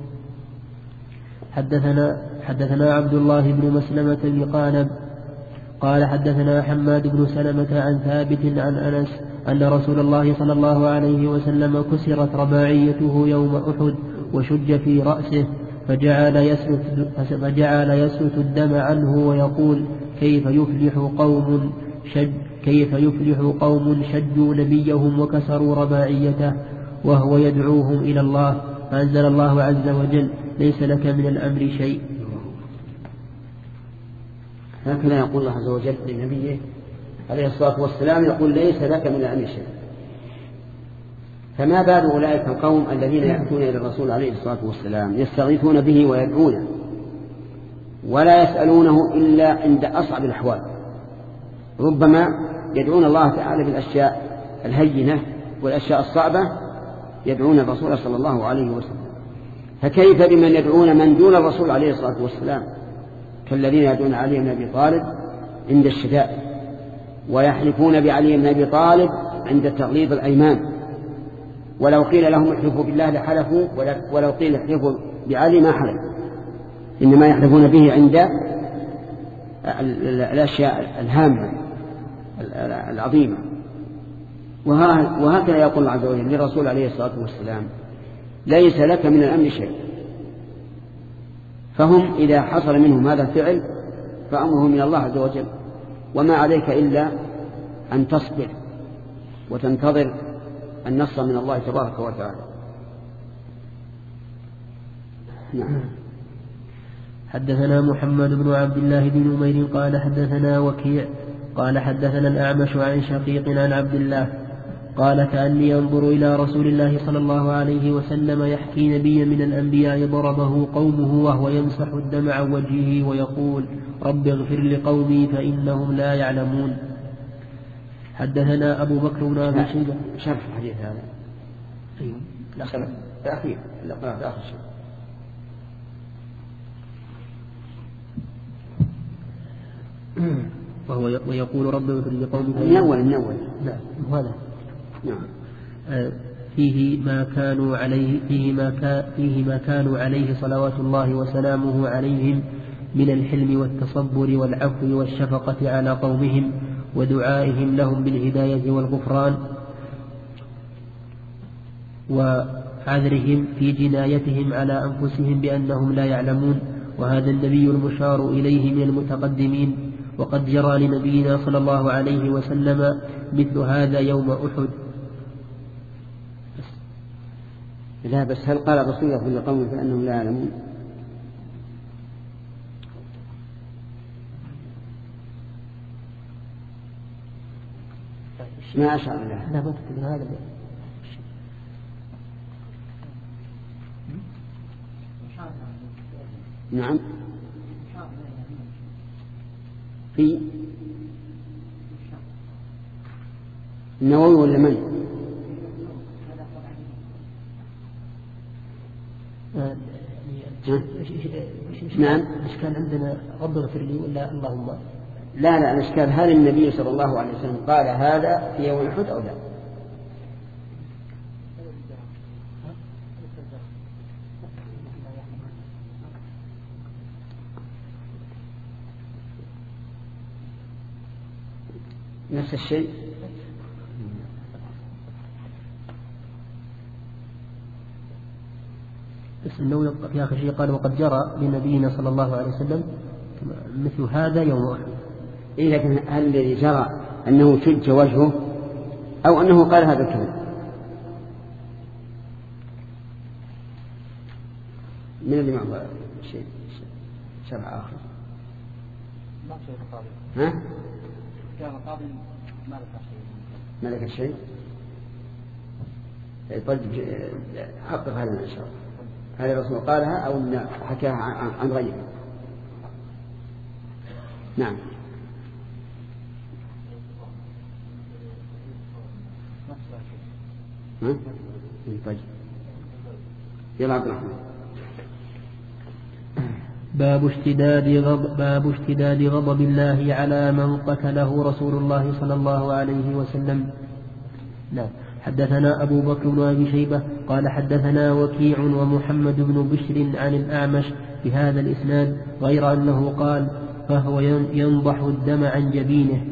حدثنا حدثنا عبد الله بن مسلمة بن قانب قال حدثنا حماد بن سلمة عن ثابت عن أنس أن رسول الله صلى الله عليه وسلم كسرت رباعيته يوم أحد وشج في رأسه فجعل يسلت, فجعل يسلت الدم عنه ويقول كيف يفلح قوم شج كيف يفلح قوم شجوا نبيهم وكسروا رباعيته وهو يدعوهم إلى الله، فأنزل الله عز وجل ليس لك من الأمر شيء.
هكذا يقول الله عز وجل لنبيه عليه الصلاة والسلام، يقول ليس لك من الأمر شيء. فما بال أولئك القوم الذين يأتون إلى الرسول عليه الصلاة والسلام يستغيثون به ويدعونه ولا يسألونه إلا عند أصعب الأحوال، ربما يدعون الله تعالى بالأشياء الهينة والأشياء الصعبة يدعون الرسول صلى الله عليه وسلم، فكيف بمن يدعون من دون الرسول عليه الصلاة والسلام كالذين يدعون علي بن أبي طالب عند الشدائد ويحلفون بعلي بن أبي طالب عند تغليظ الأيمان، ولو قيل لهم احلفوا بالله لحلفوا ولو قيل احلفوا بعلي ما حلفوا، إنما يحلفون به عند الأشياء الهامة العظيمة. وهكذا يقول الله عز وجل للرسول عليه الصلاة والسلام ليس لك من الأمر شيء. فهم إذا حصل منهم هذا الفعل فأمره من الله عز وجل، وما عليك إلا أن تصبر وتنتظر النصر من الله تبارك وتعالى.
نعم. حدثنا محمد بن عبد الله بن نمير قال حدثنا وكيع قال حدثنا الأعمش عن شقيق عن عبد الله قال كأني أنظر إلى رسول الله صلى الله عليه وسلم يحكي نبيا من الأنبياء ضربه قومه وهو يمسح الدم عن وجهه ويقول رب اغفر لقومي فإنهم لا يعلمون. حدثنا أبو بكر بن أبي شيبة.
شرح الحديث هذا
أيوه
الأخير الأخير الآخر شيء.
وهو ويقول رب اغفر لقومي
من أول من أول
لا هذا
نعم.
فيه ما كانوا عليه فيه ما كان فيه ما كانوا عليه صلوات الله وسلامه عليهم من الحلم والتصبر والعفو والشفقة على قومهم ودعائهم لهم بالهداية والغفران وعذرهم في جنايتهم على أنفسهم بأنهم لا يعلمون. وهذا النبي المشار إليه من المتقدمين، وقد جرى لنبينا صلى الله عليه وسلم مثل هذا يوم أحد.
لا بس هل قال رسول الله في القوم فإنهم لا يعلمون؟ ما أشعر له.
أنا بكتب هذا
نعم في النووي ولا من؟ نعم.
الإشكال عندنا رب اغفر لي ولا اللهم؟
لا لا الإشكال هل النبي صلى الله عليه وسلم قال هذا في يوم أحد أو لا؟ نفس الشيء.
بس النووي في آخر شيء قال وقد جرى لنبينا صلى الله عليه وسلم مثل هذا يوم أحد.
إيه لكن هل الذي جرى أنه شج وجهه أو أنه قال هذا الكلام؟ من اللي معه شيء شرع آخر؟
ما شيء قاضي.
ها؟
كان قاضي ما لك شيء.
ما لك شيء؟ طيب حقق هذا إن شاء الله. هل الرسول قالها أو حكاها عن غيره؟ نعم. ها؟ طيب. يلا عبد الرحمن.
باب اشتداد غضب باب اشتداد غضب الله على من قتله رسول الله صلى الله عليه وسلم. نعم. حدثنا أبو بكر بن أبي شيبة قال حدثنا وكيع ومحمد بن بشر عن الأعمش بهذا الإسناد غير أنه قال فهو ينضح الدم عن جبينه.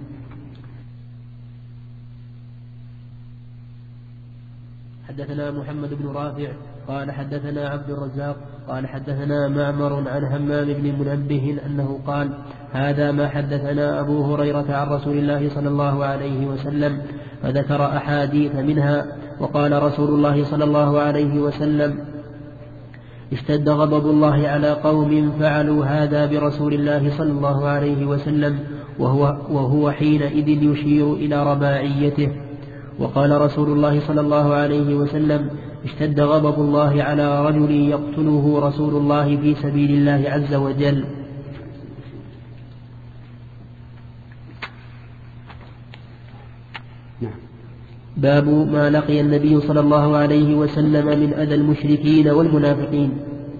حدثنا محمد بن رافع قال حدثنا عبد الرزاق قال حدثنا معمر عن همام بن منبه أنه قال هذا ما حدثنا أبو هريرة عن رسول الله صلى الله عليه وسلم فذكر أحاديث منها. وقال رسول الله صلى الله عليه وسلم اشتد غضب الله على قوم فعلوا هذا برسول الله صلى الله عليه وسلم وهو, وهو حينئذ يشير إلى رباعيته. وقال رسول الله صلى الله عليه وسلم اشتد غضب الله على رجل يقتله رسول الله في سبيل الله عز وجل. باب ما لقي النبي صلى الله عليه وسلم من أذى المشركين والمنافقين.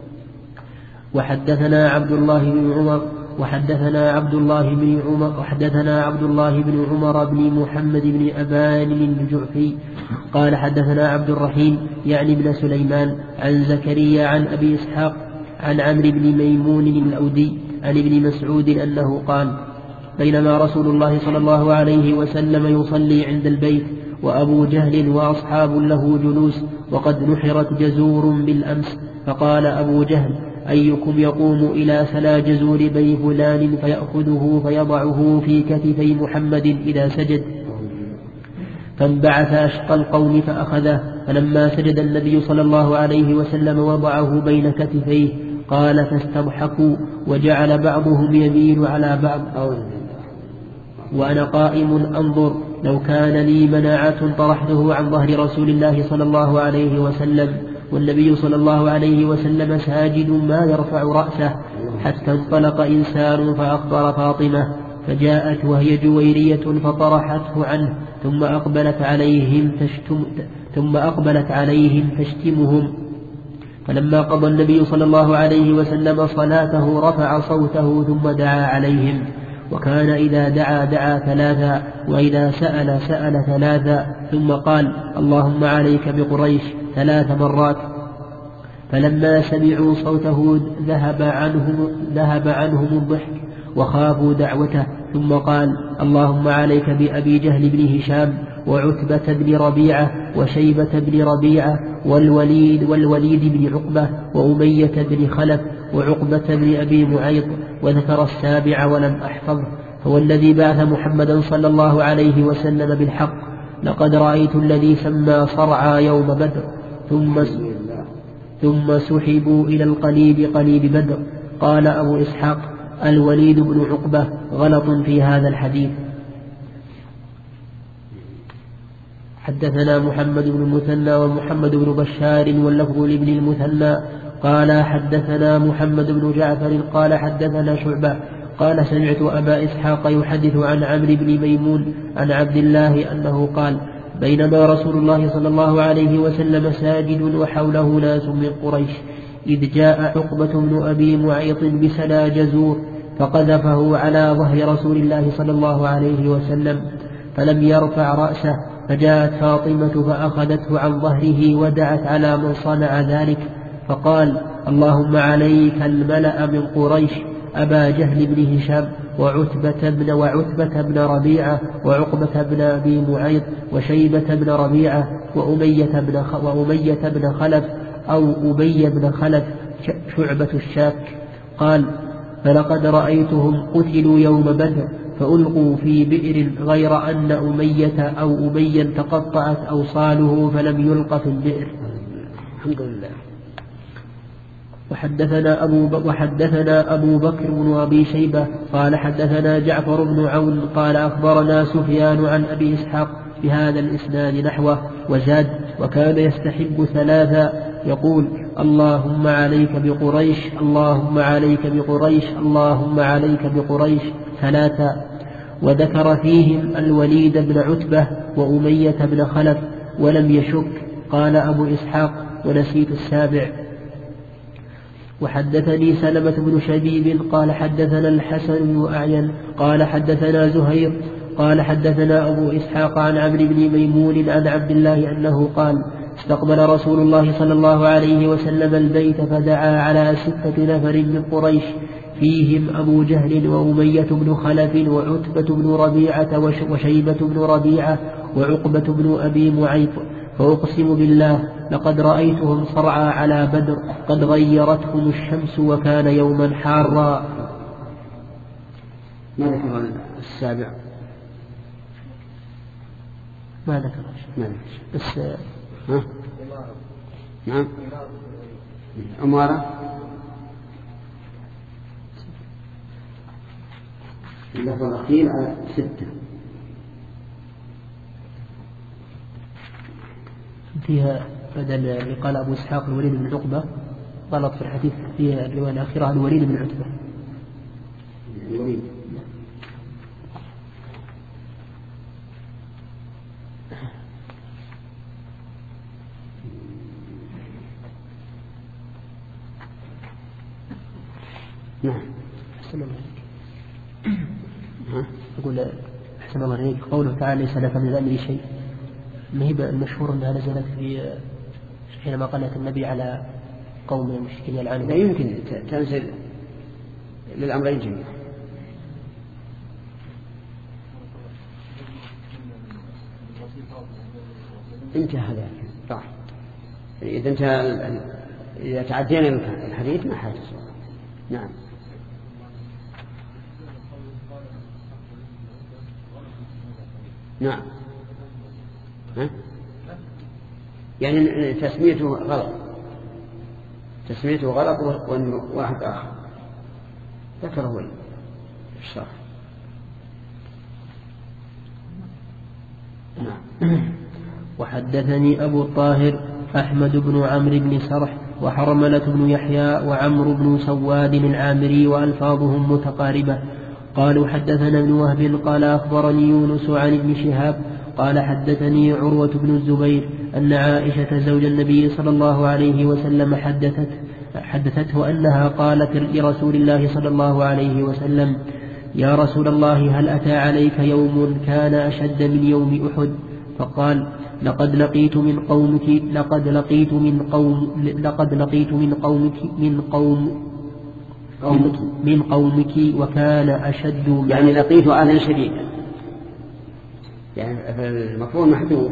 وحدثنا عبد الله بن عمر وحدثنا عبد الله بن عمر وحدثنا عبد الله بن عمر بن محمد بن أبان الجعفي قال حدثنا عبد الرحيم يعني بن سليمان عن زكريا عن أبي إسحاق عن عمرو بن ميمون الأودي عن ابن مسعود أنه قال بينما رسول الله صلى الله عليه وسلم يصلي عند البيت وأبو جهل وأصحاب له جلوس وقد نحرت جزور بالأمس فقال أبو جهل أيكم يقوم إلى سلا جزور بني فلان فيأخذه فيضعه في كتفي محمد إذا سجد؟ فانبعث أشقى القوم فأخذه فلما سجد النبي صلى الله عليه وسلم وضعه بين كتفيه قال فاستضحكوا وجعل بعضهم يميل على بعض وأنا قائم أنظر لو كان لي مناعة طرحته عن ظهر رسول الله صلى الله عليه وسلم والنبي صلى الله عليه وسلم ساجد ما يرفع رأسه حتى انطلق إنسان فأخبر فاطمة فجاءت وهي جويرية فطرحته عنه ثم أقبلت عليهم تشتم ثم أقبلت عليهم تشتمهم. فلما قضى النبي صلى الله عليه وسلم صلاته رفع صوته ثم دعا عليهم وكان إذا دعا دعا ثلاثا وإذا سأل سأل ثلاثا ثم قال اللهم عليك بقريش ثلاث مرات. فلما سمعوا صوته ذهب عنهم, ذهب عنهم الضحك وخافوا دعوته ثم قال اللهم عليك بأبي جهل بن هشام وعتبة بن ربيعة وشيبة بن ربيعة والوليد والوليد بن عقبة وأمية بن خلف وعقبة بن أبي معيط وذكر السابع ولم أحفظه. هو الذي بعث محمدا صلى الله عليه وسلم بالحق لقد رأيت الذي سمى صرعى يوم بدر ثم ثم سحبوا إلى القليب قليب بدر. قال أبو إسحاق الوليد بن عقبة غلط في هذا الحديث. حدثنا محمد بن المثنى ومحمد بن بشار واللفظ لابن المثنى قال حدثنا محمد بن جعفر قال حدثنا شعبة قال سمعت أبا إسحاق يحدث عن عمرو بن ميمون عن عبد الله أنه قال بينما رسول الله صلى الله عليه وسلم ساجد وحوله ناس من قريش إذ جاء عقبة بن أبي معيط بسلا جزور فقذفه على ظهر رسول الله صلى الله عليه وسلم فلم يرفع رأسه فجاءت فاطمة فأخذته عن ظهره ودعت على من صنع ذلك فقال اللهم عليك الملأ من قريش أبا جهل بن هشام وعتبة بن وعتبة بن ربيعة وعقبة بن أبي معيط وشيبة بن ربيعة وأمية بن وأمية بن خلف أو أبي بن خلف شعبة الشاك. قال: فلقد رأيتهم قتلوا يوم بدر فألقوا في بئر غير أن أمية أو أبيا تقطعت أوصاله فلم يلق في البئر.
الحمد لله.
وحدثنا أبو, وحدثنا أبو بكر بن أبي شيبة قال حدثنا جعفر بن عون قال أخبرنا سفيان عن أبي إسحاق بهذا الإسناد نحوه وزاد: وكان يستحب ثلاثا يقول: اللهم عليك بقريش، اللهم عليك بقريش، اللهم عليك بقريش ثلاثا. وذكر فيهم الوليد بن عتبة وأمية بن خلف ولم يشك. قال أبو إسحاق: ونسيت السابع. وحدثني سلمة بن شبيب قال حدثنا الحسن بن أعين قال حدثنا زهير قال حدثنا أبو إسحاق عن عمرو بن ميمون عن عبد الله أنه قال: استقبل رسول الله صلى الله عليه وسلم البيت فدعا على ستة نفر من قريش فيهم أبو جهل وأمية بن خلف وعتبة بن ربيعة وشيبة بن ربيعة وعقبة بن أبي معيط، فأقسم بالله لقد رأيتهم صرعى على بدر قد غيرتهم الشمس وكان يوما حارا.
ما ذكر السابع؟
ما ذكر
ما
بس
ها؟ نعم. عمارة اللفظ الأخير على ستة
فيها بدل اللي قال أبو إسحاق الوليد بن عقبة غلط في الحديث، فيها الرواية الأخيرة عن الوليد بن عتبة.
الوليد. نعم.
أحسن الله عليك. أقول أحسن الله عليك قوله تعالى: ليس لك من الأمر شيء. ما هي المشهور أنها نزلت في حينما قالت النبي على قوم المشركين يلعنون؟
لا يمكن تنزل للأمرين جميعا. انتهى هذا صح. إذا انتهى إذا تعدينا الحديث ما حاجة. نعم. نعم. ها؟ يعني تسميته غلط، تسميته غلط واحد آخر ذكره الشرح.
نعم. وحدثني أبو الطاهر أحمد بن عمرو بن سرح وحرملة بن يحيى وعمرو بن سواد العامري وألفاظهم متقاربة قالوا: حدثنا ابن وهب قال أخبرني يونس عن ابن شهاب قال حدثني عروة بن الزبير أن عائشة زوج النبي صلى الله عليه وسلم حدثت حدثته أنها قالت لرسول الله صلى الله عليه وسلم: يا رسول الله، هل أتى عليك يوم كان أشد من يوم أحد؟ فقال: لقد لقيت من قومك لقد لقيت من قوم لقد لقيت من قومك من قوم
قومك
من قومك وكان أشد،
يعني لقيت أذى شديدا، يعني المفعول محذوف.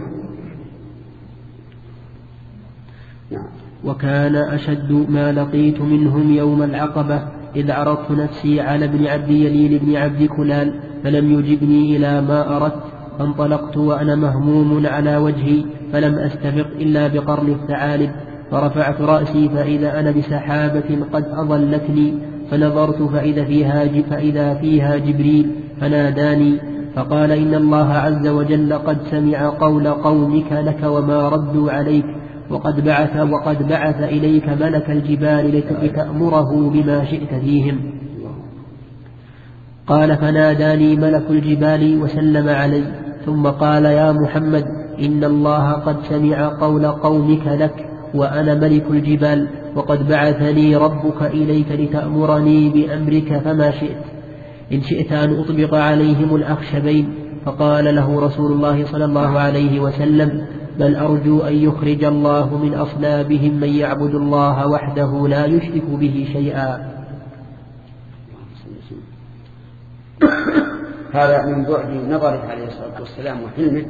نعم.
وكان أشد ما لقيت منهم يوم العقبة إذ عرضت نفسي على ابن عبد يليل بن عبد كلال فلم يجبني إلى ما أردت، فانطلقت وأنا مهموم على وجهي فلم أستفق إلا بقرن الثعالب، فرفعت رأسي فإذا أنا بسحابة قد أضلتني، فنظرت فإذا فيها, فإذا فيها جبريل فناداني فقال: إن الله عز وجل قد سمع قول قومك لك وما ردوا عليك، وقد بعث وقد بعث إليك ملك الجبال لتأمره بما شئت فيهم. قال: فناداني ملك الجبال وسلم علي، ثم قال: يا محمد، إن الله قد سمع قول قومك لك وأنا ملك الجبال، وقد بعثني ربك إليك لتأمرني بأمرك فما شئت، إن شئت أن أطبق عليهم الأخشبين. فقال له رسول الله صلى الله عليه وسلم: بل أرجو أن يخرج الله من أصلابهم من يعبد الله وحده لا يشرك به شيئا.
هذا من بعد نظره عليه الصلاة والسلام وحلمه.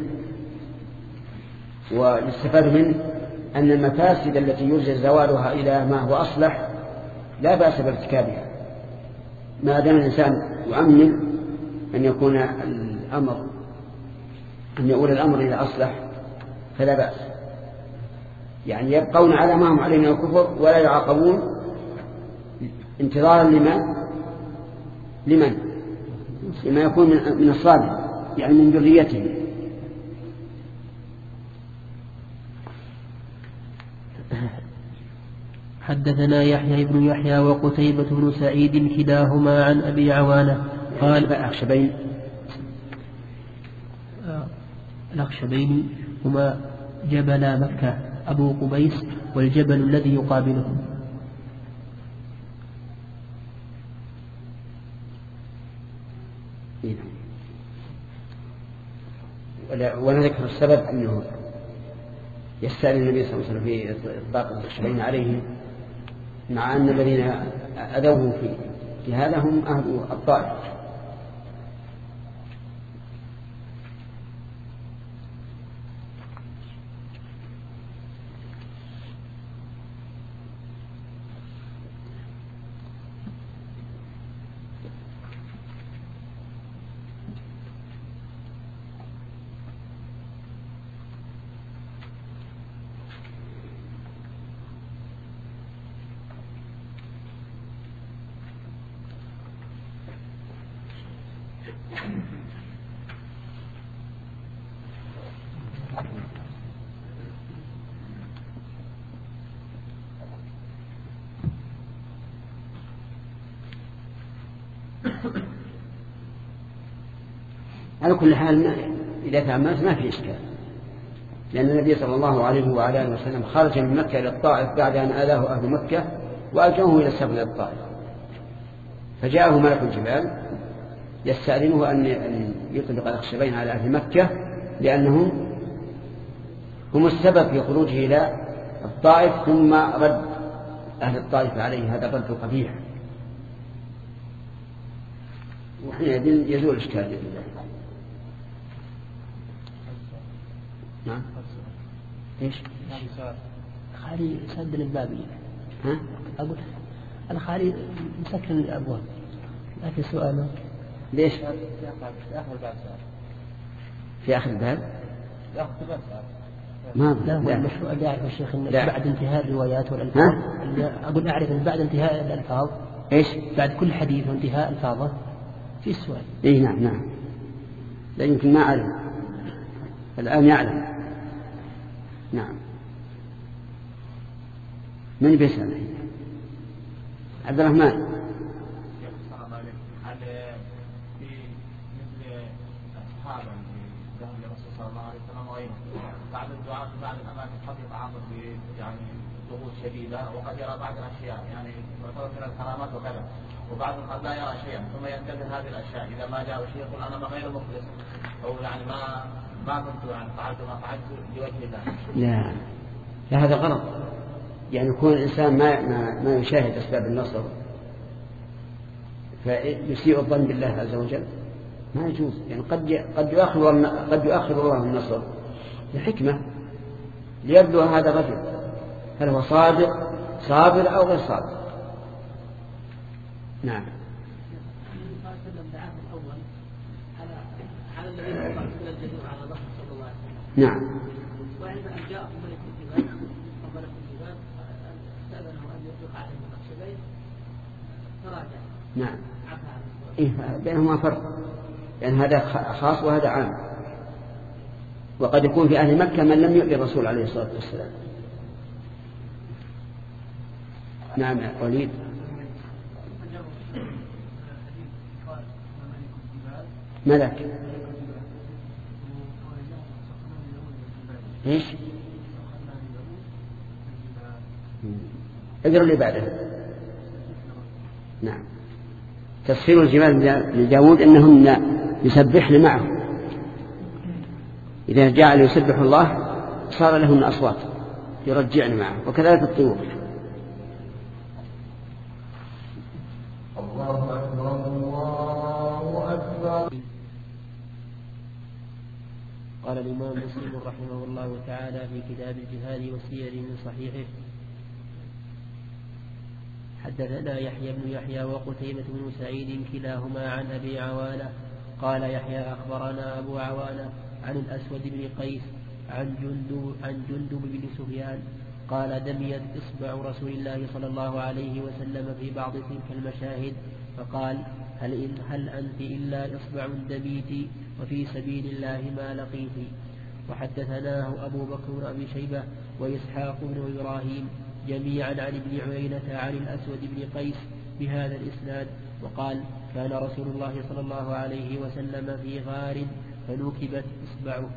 ويستفاد منه أن المفاسد التي يرجى زوالها إلى ما هو أصلح لا بأس بارتكابها ما دام الإنسان يؤمن أن يكون الأمر أن يؤول الأمر إلى أصلح فلا بأس. يعني يبقون على ما هم عليه من الكفر ولا يعاقبون انتظارا لمن لمن لما يكون من الصالح يعني من ذريته.
حدثنا يحيى بن يحيى وقتيبة بن سعيد كلاهما عن أبي عوانة قال
الأخشبين
الأخشبين هما جبل مكة أبو قبيس والجبل الذي يقابله.
ونذكر السبب أنه يستأذن النبي صلى الله عليه وسلم في إطلاق الأخشبين عليهم مع أن الذين أذوه في هذا هم أهل الطائف. على كل حال ما إذا تأملت ما في إشكال لأن النبي صلى الله عليه وعلى آله وسلم خرج من مكة إلى الطائف بعد أن آذاه أهل مكة وألجأوه إلى السفر إلى الطائف فجاءه ملك الجبال يستأذنه أن يطلق الأخشبين على أهل مكة لأنهم هم السبب في خروجه إلى الطائف ثم رد أهل الطائف عليه هذا الرد القبيح وحينئذ يزول الإشكال بإذن الله. نعم ايش
الخالي سد البابي
ها
اقول الخالي مسكن الابواب لكن سؤال
ليش
في اخر الباب
في اخر الباب
ياخذ بس
ما
لا هو المشروع اللي أعرف الشيخ إن بعد انتهاء الروايات والألفاظ أقول أعرف أن بعد انتهاء الألفاظ
إيش
بعد كل حديث وانتهاء ألفاظه في سؤال.
إيه نعم نعم لا يمكن ما أعلم الآن يعلم. نعم من بيسأل عبد الرحمن
بعض الدعاة في بعض الأماكن قد يتعاطف يعني ضغوط شديدة وقد يرى بعض الأشياء يعني تعتبر من الكرامات وكذا وبعضهم قد لا يرى شيئا ثم ينتبه هذه الأشياء إذا ما جاء شيء يقول أنا غير مخلص أو يعني ما ما كنت يعني فعلت ما فعلت لوجه الله.
لا لا هذا غلط يعني يكون الإنسان ما ما, ما يشاهد أسباب النصر فيسيء الظن بالله عز وجل ما يجوز يعني قد قد يؤخر قد يؤخر الله النصر لحكمة ليبلو هذا الرجل هل هو صادق صابر أو غير صادق. نعم نعم
وعندما جاءه ملك الجبال وملك الجبال استأذنه أن يطلق عليه الأخشبين فراجع.
نعم إيه بينهما فرق لأن يعني هذا خاص وهذا عام وقد يكون في أهل مكة من لم يؤذي الرسول عليه الصلاة والسلام. نعم يا وليد ملك ايش اقرأ اللي بعده. نعم تسخير الجبال لداود انهم يسبحن معه إذا جعل يسبح الله صار لهن أصوات يرجعن معه وكذلك الطيور.
الله أكبر الله
قال الإمام مسلم رحمه الله تعالى في كتاب الجهاد والسير من صحيحه: حدثنا يحيى بن يحيى وقتيبة بن سعيد كلاهما عن أبي عوانة قال يحيى أخبرنا أبو عوانة عن الأسود بن قيس عن جندب, عن جندب بن سفيان قال دميت إصبع رسول الله صلى الله عليه وسلم في بعض تلك المشاهد فقال هل, إن هل أنت إلا إصبع دميت وفي سبيل الله ما لقيت. وحدثناه أبو بكر بن أبي شيبة وإسحاق بن إبراهيم جميعا عن ابن عيينة عن الأسود بن قيس بهذا الإسناد وقال كان رسول الله صلى الله عليه وسلم في غار فنكبت إصبعه.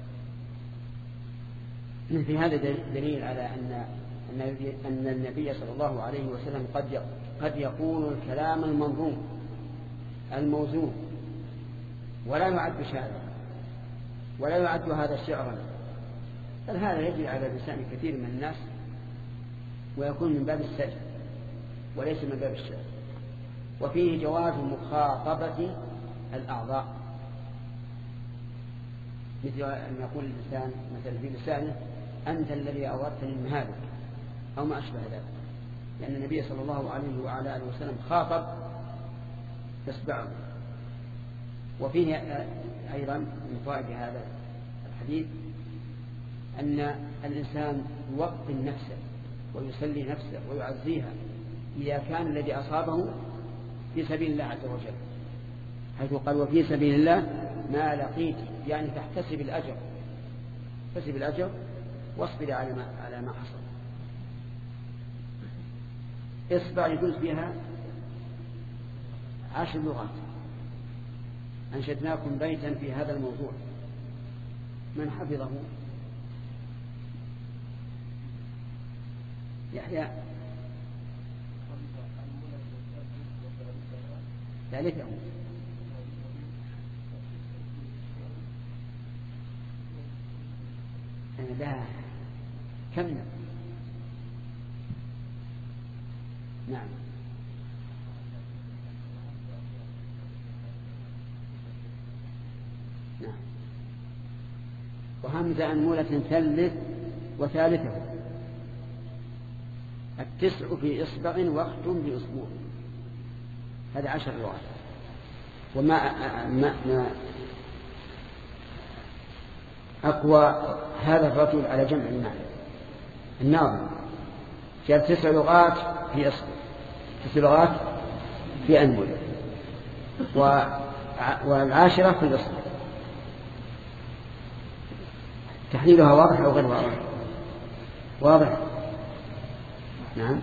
في هذا دليل على أن أن النبي صلى الله عليه وسلم قد قد يقول الكلام المنظوم الموزون ولا يعد شعرا ولا يعد هذا شعرا، بل هذا يجري على لسان كثير من الناس ويكون من باب السجع وليس من باب الشعر. وفيه جواز مخاطبة الأعضاء، مثل أن يقول الإنسان مثلا في لسانه أنت الذي أوردتني من هذا أو ما أشبه ذلك، لأن النبي صلى الله عليه وعلى آله وسلم خاطب إصبعه. وفيه أيضا من فوائد هذا الحديث أن الإنسان يوطن نفسه ويسلي نفسه ويعزيها إذا كان الذي أصابه في سبيل الله عز وجل، حيث قال وفي سبيل الله ما لقيت، يعني تحتسب الأجر، تحتسب الأجر واصبر على ما على ما حصل. إصبع يجوز بها عشر لغات. أنشدناكم بيتا في هذا الموضوع، من حفظه؟ يحيى ثالثه لا كمل. نعم نعم وهمزة أنمولة ثلث وثالثه. التسع في إصبع واختم بأسبوع، هذا عشر لغات. وما ما ما أقوى هذا الرجل على جمع المعنى. الناظم جاب تسع لغات في أصبع، تسع لغات في أنمولة، والعاشرة في الأصبع. تحليلها واضح أو غير واضح؟ واضح. نعم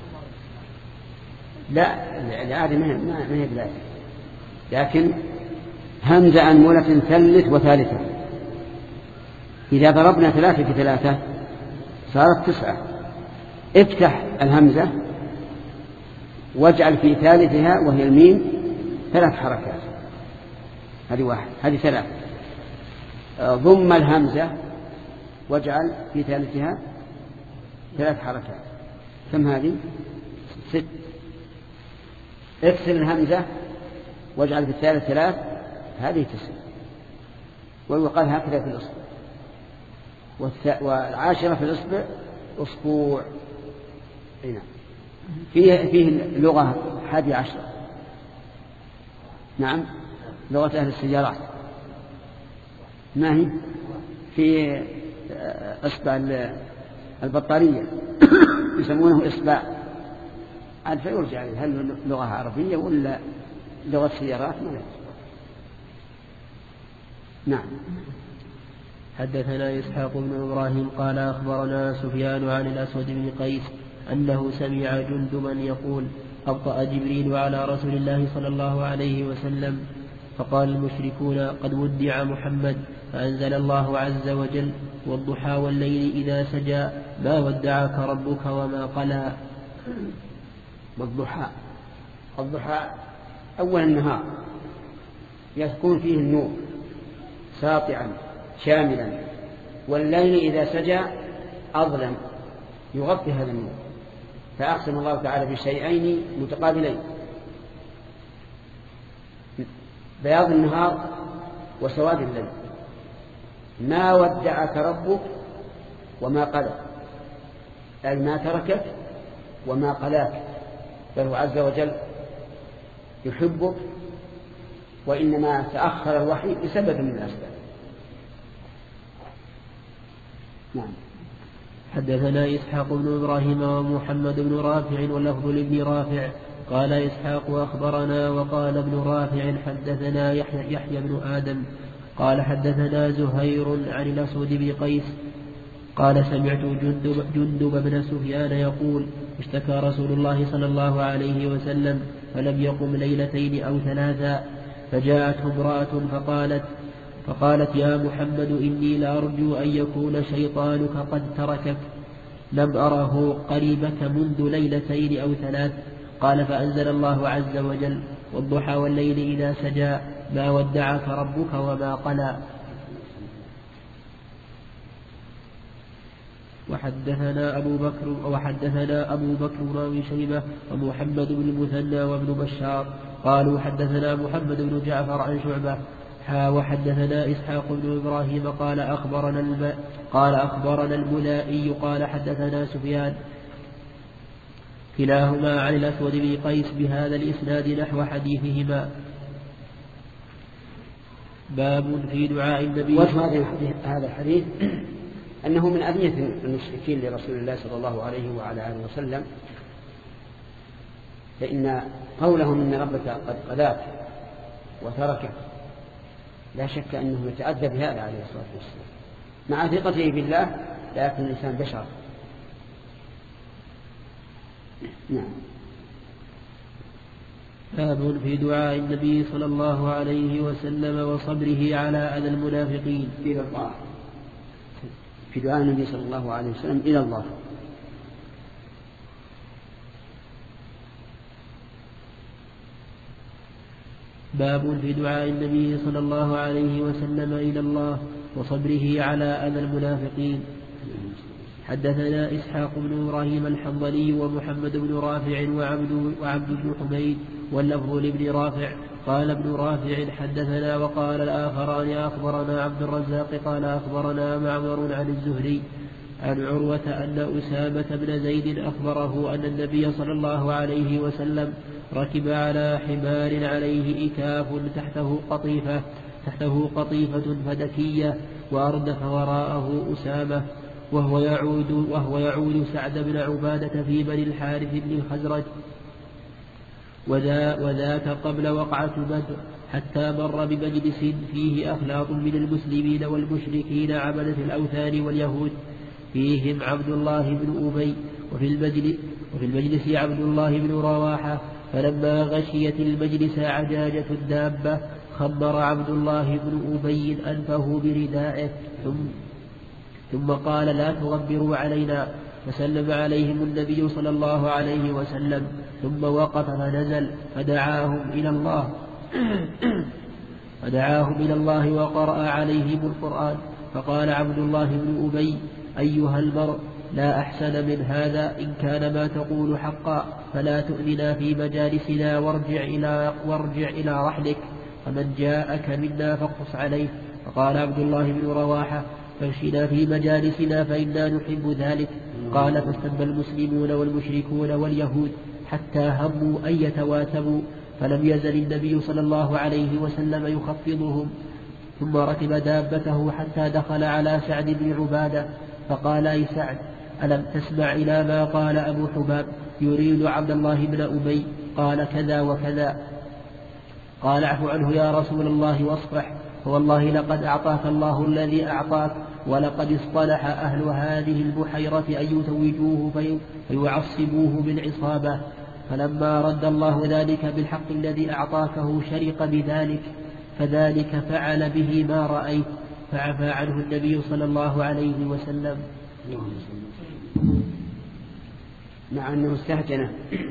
لا العادة ما هي بذلك، لكن همزة أنمولة ثلث وثالثة. إذا ضربنا ثلاثة في ثلاثة صارت تسعة. افتح الهمزة واجعل في ثالثها وهي الميم ثلاث حركات، هذه واحد، هذه ثلاث. ضم الهمزة واجعل في ثالثها ثلاث حركات، كم هذه؟ ست. اكسر الهمزة واجعل في الثالث ثلاث، هذه تسع. ويقال هكذا في الأصبع. والعاشرة في الأصبع أسبوع. هنا فيه فيه لغة حادي عشرة. نعم لغة أهل السيارات. ما هي؟ في أصبع البطارية يسمونه إصبع، عاد فيرجع هل لغة عربية ولا لغة سيارات؟ ما نعم.
حدثنا إسحاق بن إبراهيم قال أخبرنا سفيان عن الأسود بن قيس أنه سمع جندبا يقول أبطأ جبريل على رسول الله صلى الله عليه وسلم فقال المشركون قد ودع محمد، فأنزل الله عز وجل والضحى والليل إذا سجى ما ودعك ربك وما قلى.
والضحى الضحى أول النهار يكون فيه النور ساطعا شاملا، والليل إذا سجى أظلم يغطي هذا النور، فأقسم الله تعالى بشيئين متقابلين: بياض النهار وسواد الليل. ما ودعك ربك وما قلق، أي ما تركك وما قلاك، بل هو عز وجل يحبك، وإنما تأخر الوحي بسبب من الأسباب. نعم.
حدثنا إسحاق بن إبراهيم ومحمد بن رافع واللفظ لابن رافع قال إسحاق أخبرنا وقال ابن رافع حدثنا يحيى, يحيى بن آدم قال حدثنا زهير عن الأسود بن قيس قال سمعت جندب, جندب بن سفيان يقول اشتكى رسول الله صلى الله عليه وسلم فلم يقم ليلتين أو ثلاثا، فجاءته امرأة فقالت فقالت يا محمد إني لأرجو أن يكون شيطانك قد تركك، لم أره قريبك منذ ليلتين أو ثلاث. قال فأنزل الله عز وجل والضحى والليل إذا سجى ما ودعك ربك وما قلى. وحدثنا أبو بكر وحدثنا أبو بكر بن أبي شيبة ومحمد بن المثنى وابن بشار قالوا حدثنا محمد بن جعفر عن شعبة وحدثنا إسحاق بن إبراهيم قال أخبرنا الم... قال أخبرنا الملائي قال حدثنا سفيان كلاهما عن الأسود بن قيس بهذا الإسناد نحو حديثهما. باب في دعاء النبي.
وجه هذا الحديث أنه من أذية المشركين لرسول الله صلى الله عليه وعلى آله وسلم، فإن قولهم إن ربك قد قلاك وتركك لا شك أنه يتأذى بهذا عليه الصلاة والسلام مع ثقته بالله، لكن الإنسان بشر. نعم.
باب في دعاء النبي صلى الله عليه وسلم وصبره على أذى المنافقين.
إلى الله، في دعاء النبي صلى الله عليه وسلم إلى الله.
باب في دعاء النبي صلى الله عليه وسلم إلى الله وصبره على أذى المنافقين. حدثنا إسحاق بن إبراهيم الحنظلي ومحمد بن رافع وعبد, وعبد بن حميد واللفظ لابن رافع قال ابن رافع حدثنا وقال الآخران أخبرنا عبد الرزاق قال أخبرنا معمر عن الزهري عن عروة أن أسامة بن زيد أخبره أن النبي صلى الله عليه وسلم ركب على حمار عليه إكاف تحته قطيفة تحته قطيفة فدكية وأردف وراءه أسامة وهو يعود, وهو يعود سعد بن عبادة في بني الحارث بن الخزرج وذا وذاك قبل وقعة بدر حتى مر بمجلس فيه أخلاط من المسلمين والمشركين عبدة الأوثان واليهود فيهم عبد الله بن أبي وفي المجلس, وفي المجلس عبد الله بن رواحة. فلما غشيت المجلس عجاجة الدابة خمر عبد الله بن أبي أنفه بردائه ثم, ثم قال لا تغبروا علينا، فسلم عليهم النبي صلى الله عليه وسلم ثم وقف فنزل فدعاهم إلى الله فدعاهم إلى الله وقرأ عليهم القرآن. فقال عبد الله بن أبي أيها المرء لا أحسن من هذا، إن كان ما تقول حقا فلا تؤذنا في مجالسنا وارجع إلى, وارجع إلى رحلك، فمن جاءك منا فاقص عليه. فقال عبد الله بن رواحة فامشنا في مجالسنا فإنا نحب ذلك. قال فاستب المسلمون والمشركون واليهود حتى هموا أن يتواتبوا، فلم يزل النبي صلى الله عليه وسلم يخفضهم، ثم ركب دابته حتى دخل على سعد بن عبادة فقال أي سعد ألم تسمع إلى ما قال أبو حباب يريد عبد الله بن أبي؟ قال كذا وكذا. قال اعف عنه يا رسول الله واصفح، فوالله لقد أعطاك الله الذي أعطاك، ولقد اصطلح أهل هذه البحيرة أن يتوجوه في فيعصبوه بالعصابة، فلما رد الله ذلك بالحق الذي أعطاكه شرق بذلك، فذلك فعل به ما رأيت، فعفى عنه النبي صلى الله عليه وسلم.
مع أنه استهجنه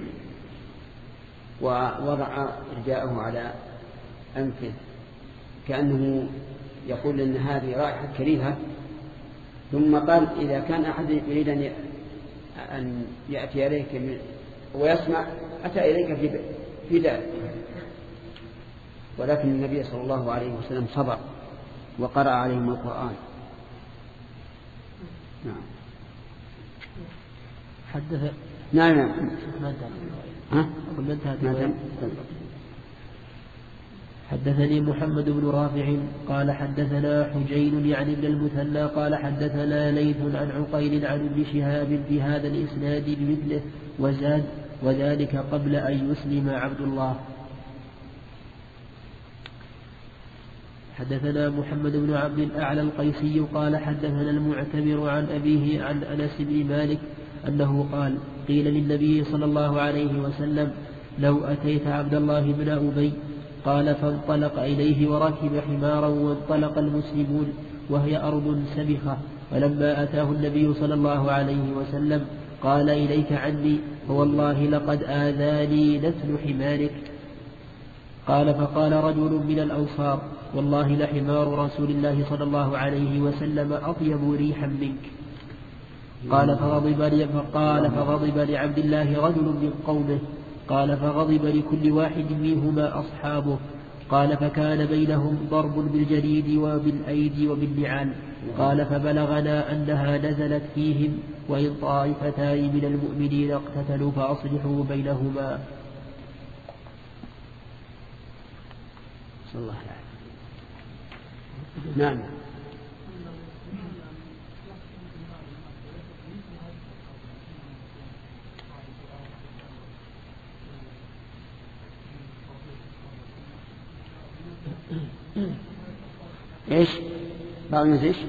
ووضع رداءه على أنفه كأنه يقول إن هذه رائحة كريهة، ثم قال إذا كان أحد يريد أن يأتي إليك ويسمع أتى إليك في في ذلك، ولكن النبي صلى الله عليه وسلم صبر وقرأ عليهم القرآن نعم.
حدث
نعم نعم.
ما انتهت.
ها؟
أقول ما انتهت.
ما
حدثني محمد بن رافع قال حدثنا حجين يعني ابن المثنى قال حدثنا ليث عن عقيل عن ابن شهاب في هذا الإسناد بمثله وزاد وذلك قبل أن يسلم عبد الله. حدثنا محمد بن عبد الأعلى القيسي قال حدثنا المعتمر عن أبيه عن أنس بن مالك أنه قال قيل للنبي صلى الله عليه وسلم لو أتيت عبد الله بن أبي قال فانطلق إليه وركب حمارا وانطلق المسلمون وهي أرض سبخة ولما أتاه النبي صلى الله عليه وسلم قال إليك عني فوالله لقد آذاني نتن حمارك. قال فقال رجل من الأنصار والله لحمار رسول الله صلى الله عليه وسلم أطيب ريحا منك. قال فغضب لي فقال فغضب لعبد الله رجل من قومه قال فغضب لكل واحد منهما أصحابه. قال فكان بينهم ضرب بالجريد وبالأيدي وبالنعال. قال فبلغنا أنها نزلت فيهم وإن طائفتان من المؤمنين اقتتلوا فأصلحوا بينهما.
صلى الله عليه وسلم. نعم. ايش؟ بعض الناس ايش؟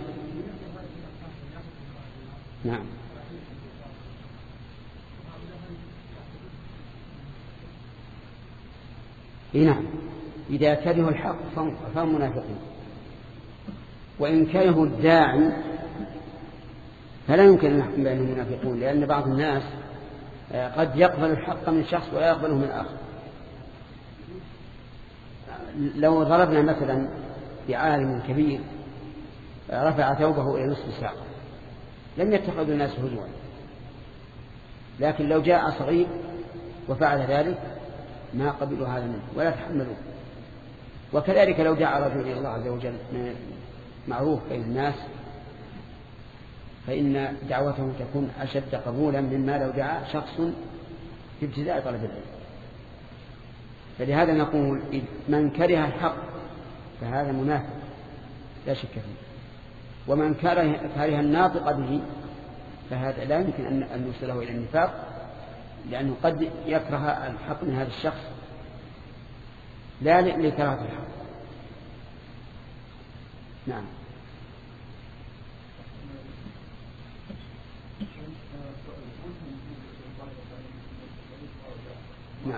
نعم. اي نعم. إذا كرهوا الحق فهم منافقين، وإن كرهوا الداعي فلا يمكن أن نحكم بأنهم منافقون، لأن بعض الناس قد يقبل الحق من شخص ولا يقبله من آخر. لو ضربنا مثلا بعالم كبير رفع ثوبه إلى نصف الساق لم يتخذ الناس هزوا، لكن لو جاء صغير وفعل ذلك ما قبلوا هذا منه ولا تحملوه. وكذلك لو دعا رجل إلى الله عز وجل معروف بين الناس فإن دعوته تكون أشد قبولا مما لو دعا شخص في ابتداء طلب العلم. فلهذا نقول من كره الحق فهذا منافق لا شك فيه، ومن كره, كره الناطق به فهذا لا يمكن أن نوصله إلى النفاق، لأنه قد يكره الحق من هذا الشخص لا لكراهة الحق. نعم. نعم.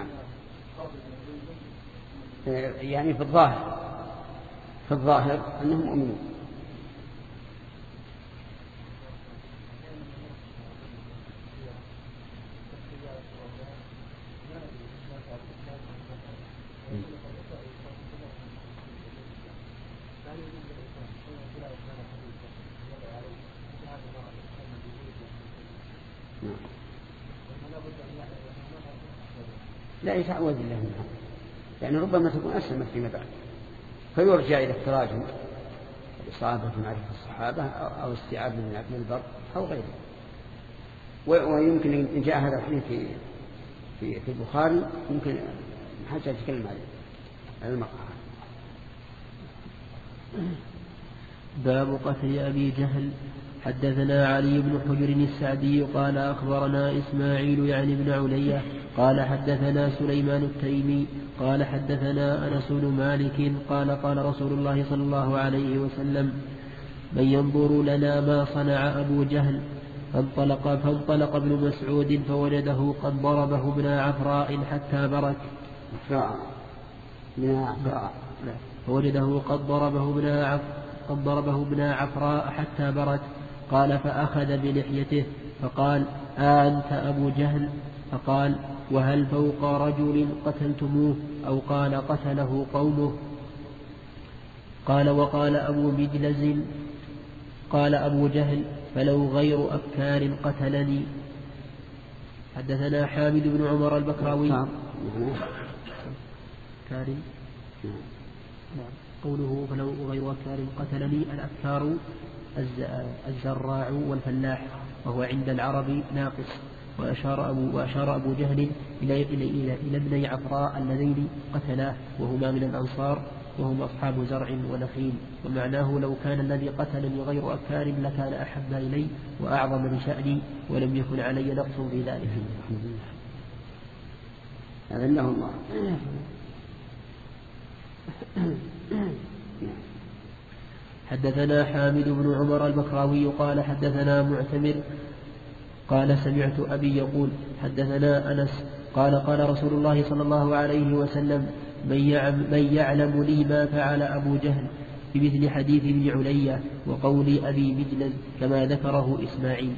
يعني في الظاهر في الظاهر أنهم مؤمنون. لا يتعوذ الله منها، يعني ربما تكون أسلمت فيما بعد فيرجع إلى التراجم إصابة معرفة الصحابة أو استيعاب من البر أو غيره. ويمكن إن جاء هذا الحديث في في في البخاري يمكن حتى يتكلم على المقام.
باب قتل أبي جهل. حدثنا علي بن حجر السعدي قال أخبرنا إسماعيل يعني بن علية قال حدثنا سليمان التيمي قال حدثنا أنس بن مالك قال قال رسول الله صلى الله عليه وسلم من ينظر لنا ما صنع أبو جهل. فانطلق فانطلق ابن مسعود فوجده قد ضربه ابن عفراء حتى برك. فوجده قد ضربه ابن عفراء قد ضربه ابن عفراء حتى برك. قال فأخذ بلحيته فقال أنت أبو جهل؟ فقال وهل فوق رجل قتلتموه أو قال قتله قومه؟ قال وقال أبو مجلز قال أبو جهل فلو غير أبكار قتلني. حدثنا حامد بن عمر البكراوي كارم قوله فلو غير أبكار قتلني. الأبكار الزراع والفلاح، وهو عند العرب ناقص. وأشار أبو, وأشار أبو جهل إلى, إلى, إلى, إلى ابني عفراء اللذين قتلاه وهما من الأنصار وهم أصحاب زرع ونخيل، ومعناه لو كان الذي قتلني غير أكار لكان أحب إلي وأعظم لشأني ولم يكن علي نقص في ذلك.
أذله الله.
حدثنا حامد بن عمر البكراوي قال حدثنا معتمر قال سمعت أبي يقول حدثنا أنس قال قال رسول الله صلى الله عليه وسلم من يعلم لي ما فعل أبو جهل بمثل حديث ابن علية وقول أبي مجلد كما ذكره إسماعيل.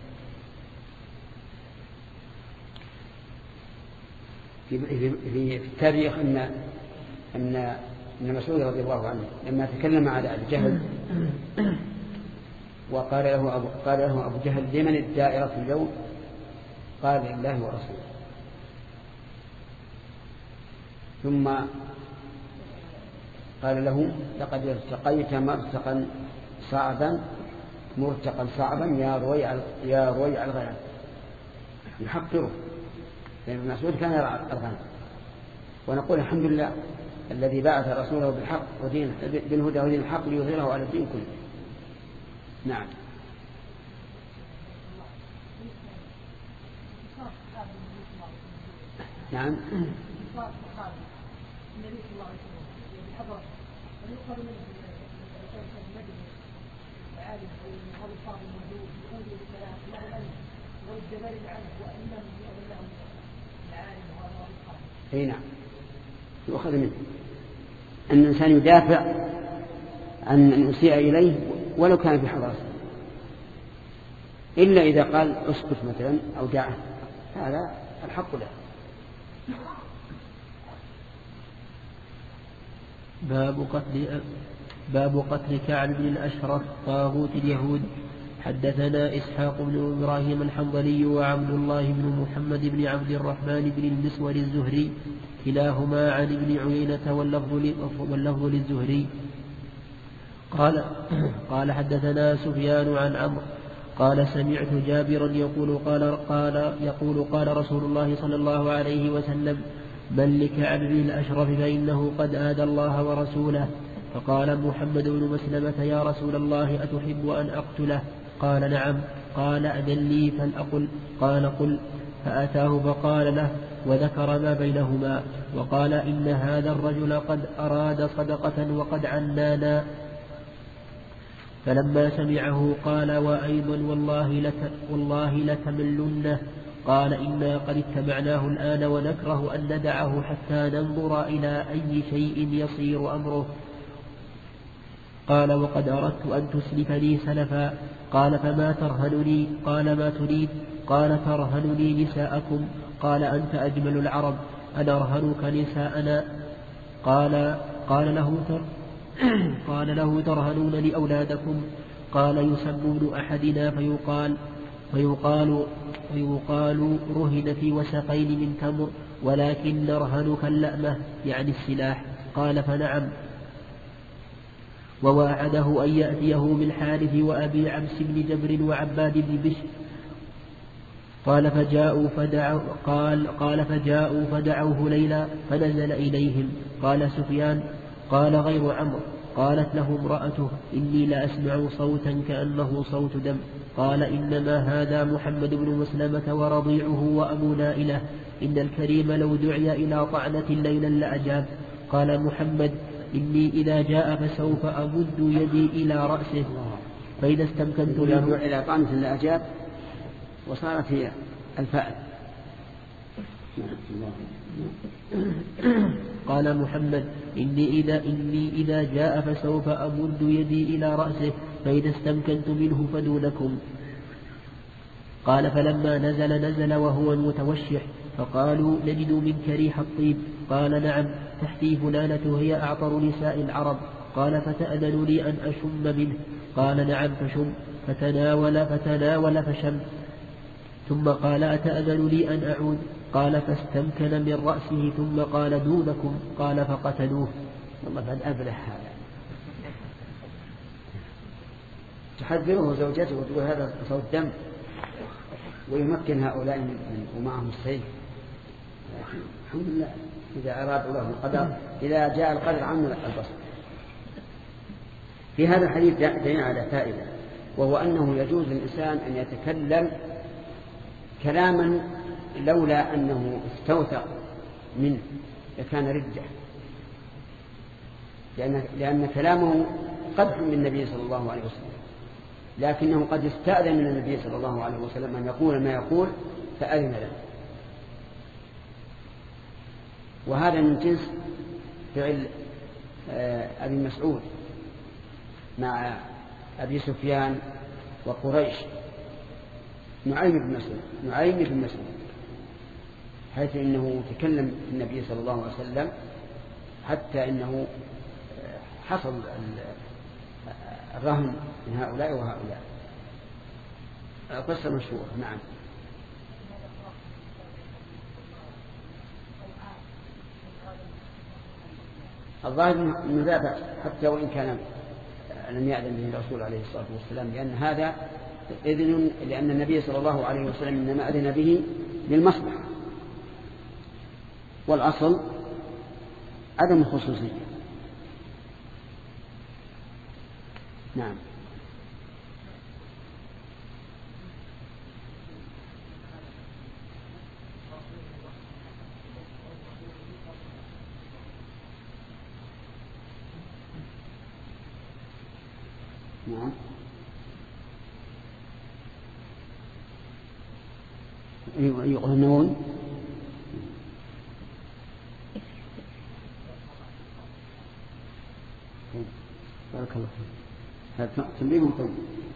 في, في, في التاريخ أن أن أن مسعود رضي الله عنه لما تكلم على أبي جهل وقال له أبو, قال له أبو جهل لمن الدائرة اليوم؟ قال لله ورسوله. ثم قال له لقد ارتقيت مرتقا صعبا مرتقا صعبا يا رويع يا رويع الغنم، يحقره لأن مسعود كان يرعى الغنم. ونقول الحمد لله الذي بعث رسوله بالحق ودين بالهدى ودين الحق ليظهره على الدين كله. نعم. نعم. اي نعم، يؤخذ منه أن الإنسان يدافع عن من أسيء إليه ولو كان في حراسة، إلا إذا قال اسكت مثلا أو دعه، هذا الحق له.
باب قتل باب قتل كعب بن الأشرف طاغوت اليهود. حدثنا إسحاق بن إبراهيم الحنظلي وعبد الله بن محمد بن عبد الرحمن بن المسور الزهري كلاهما عن ابن عيينة واللفظ للزهري قال قال حدثنا سفيان عن عمرو قال سمعت جابرا يقول قال قال يقول قال رسول الله صلى الله عليه وسلم من لكعب بن الأشرف فإنه قد آذى الله ورسوله. فقال محمد بن مسلمة يا رسول الله أتحب أن أقتله؟ قال نعم. قال أذن لي فلأقل؟ قال قل. فأتاه فقال له وذكر ما بينهما وقال إن هذا الرجل قد أراد صدقة وقد عنانا. فلما سمعه قال وأيضا والله, لت والله لتملنه. قال إنا قد اتبعناه الآن ونكره أن ندعه حتى ننظر إلى أي شيء يصير أمره. قال وقد أردت أن تسلف لي سلفا. قال فما ترهنني؟ قال ما تريد؟ قال ترهنني نساءكم. قال أنت أجمل العرب أنرهنك نساءنا؟ قال قال له تر قال له ترهنون لأولادكم؟ قال يسب ابن أحدنا فيقال ويقال ويقال رهن في وسقين من تمر ولكن نرهنك اللأمة يعني السلاح. قال فنعم. وواعده أن يأتيه بالحارث وأبي عبس بن جبر وعباد بن بشر. قال فجاءوا فدعوا قال قال فجاءوا فدعوه ليلا فنزل إليهم. قال سفيان قال غير عمرو قالت له امرأته إني لأسمع صوتا كأنه صوت دم. قال إنما هذا محمد بن مسلمة ورضيعه وأبو نائلة إن الكريم لو دعي إلى طعنة ليلا لأجاب. قال محمد إني إذا جاء فسوف أمد يدي إلى رأسه فإذا استمكنت
له إلى طعنة لأجاب وصارت هي الفاعل.
قال محمد إني إذا, إني إذا جاء فسوف أمد يدي إلى رأسه فإذا استمكنت منه فدونكم. قال فلما نزل نزل وهو متوشح فقالوا نجد منك ريح الطيب. قال نعم تحتي فلانة هي أعطر نساء العرب. قال فتأذن لي أن أشم منه؟ قال نعم فشم. فتناول فتناول فشم ثم قال أتأذن لي أن أعود؟ قال فاستمكن من رأسه ثم قال دونكم. قال فقتلوه.
والله بعد أبلح هذا. تحذره زوجته وتقول هذا صوت دم، ويمكن هؤلاء من ومعهم السيف. الحمد لله إذا أرادوا له القدر، إذا جاء القدر عن البصر. في هذا الحديث دليل على فائدة، وهو أنه يجوز للإنسان أن يتكلم كلاما لولا أنه استوثق منه لكان ردة، لأن, لأن كلامه قدح من النبي صلى الله عليه وسلم، لكنه قد استأذن من النبي صلى الله عليه وسلم أن يقول ما يقول فأذن له. وهذا من جنس فعل أبي مسعود مع أبي سفيان وقريش، نعيم بن مسعود نعيم بن مسعود حيث إنه تكلم النبي صلى الله عليه وسلم حتى إنه حصل الرهن من هؤلاء وهؤلاء. قصة مشهورة. نعم. الظاهر من ذلك حتى وإن كان لم يأذن به الرسول عليه الصلاة والسلام، لأن هذا إذن، لأن النبي صلى الله عليه وسلم إنما أذن به للمصلحة، والأصل عدم الخصوصية. نعم. نعم. يقولون بارك الله فيك. هذا تنبيه طيب.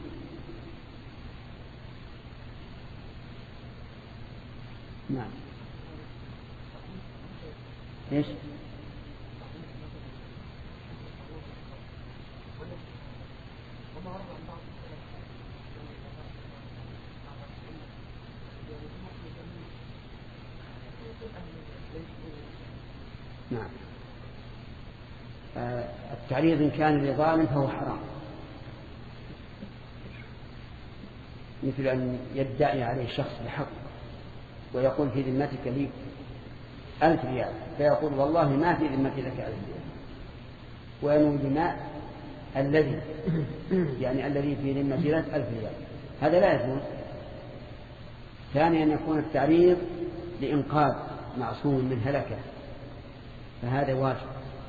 نعم. ايش؟ نعم. آه التعريض إن كان لظالم فهو حرام، مثل أن يدعي عليه شخص بحق ويقول في ذمتك لي ألف ريال، فيقول والله ما في ذمتي لك ألف ريال، وينوي بماء الذي يعني الذي في ذمتي لك ألف ريال، هذا لا يجوز. ثانيا أن يكون التعريض لإنقاذ معصوم من هلكه، فهذا واجب.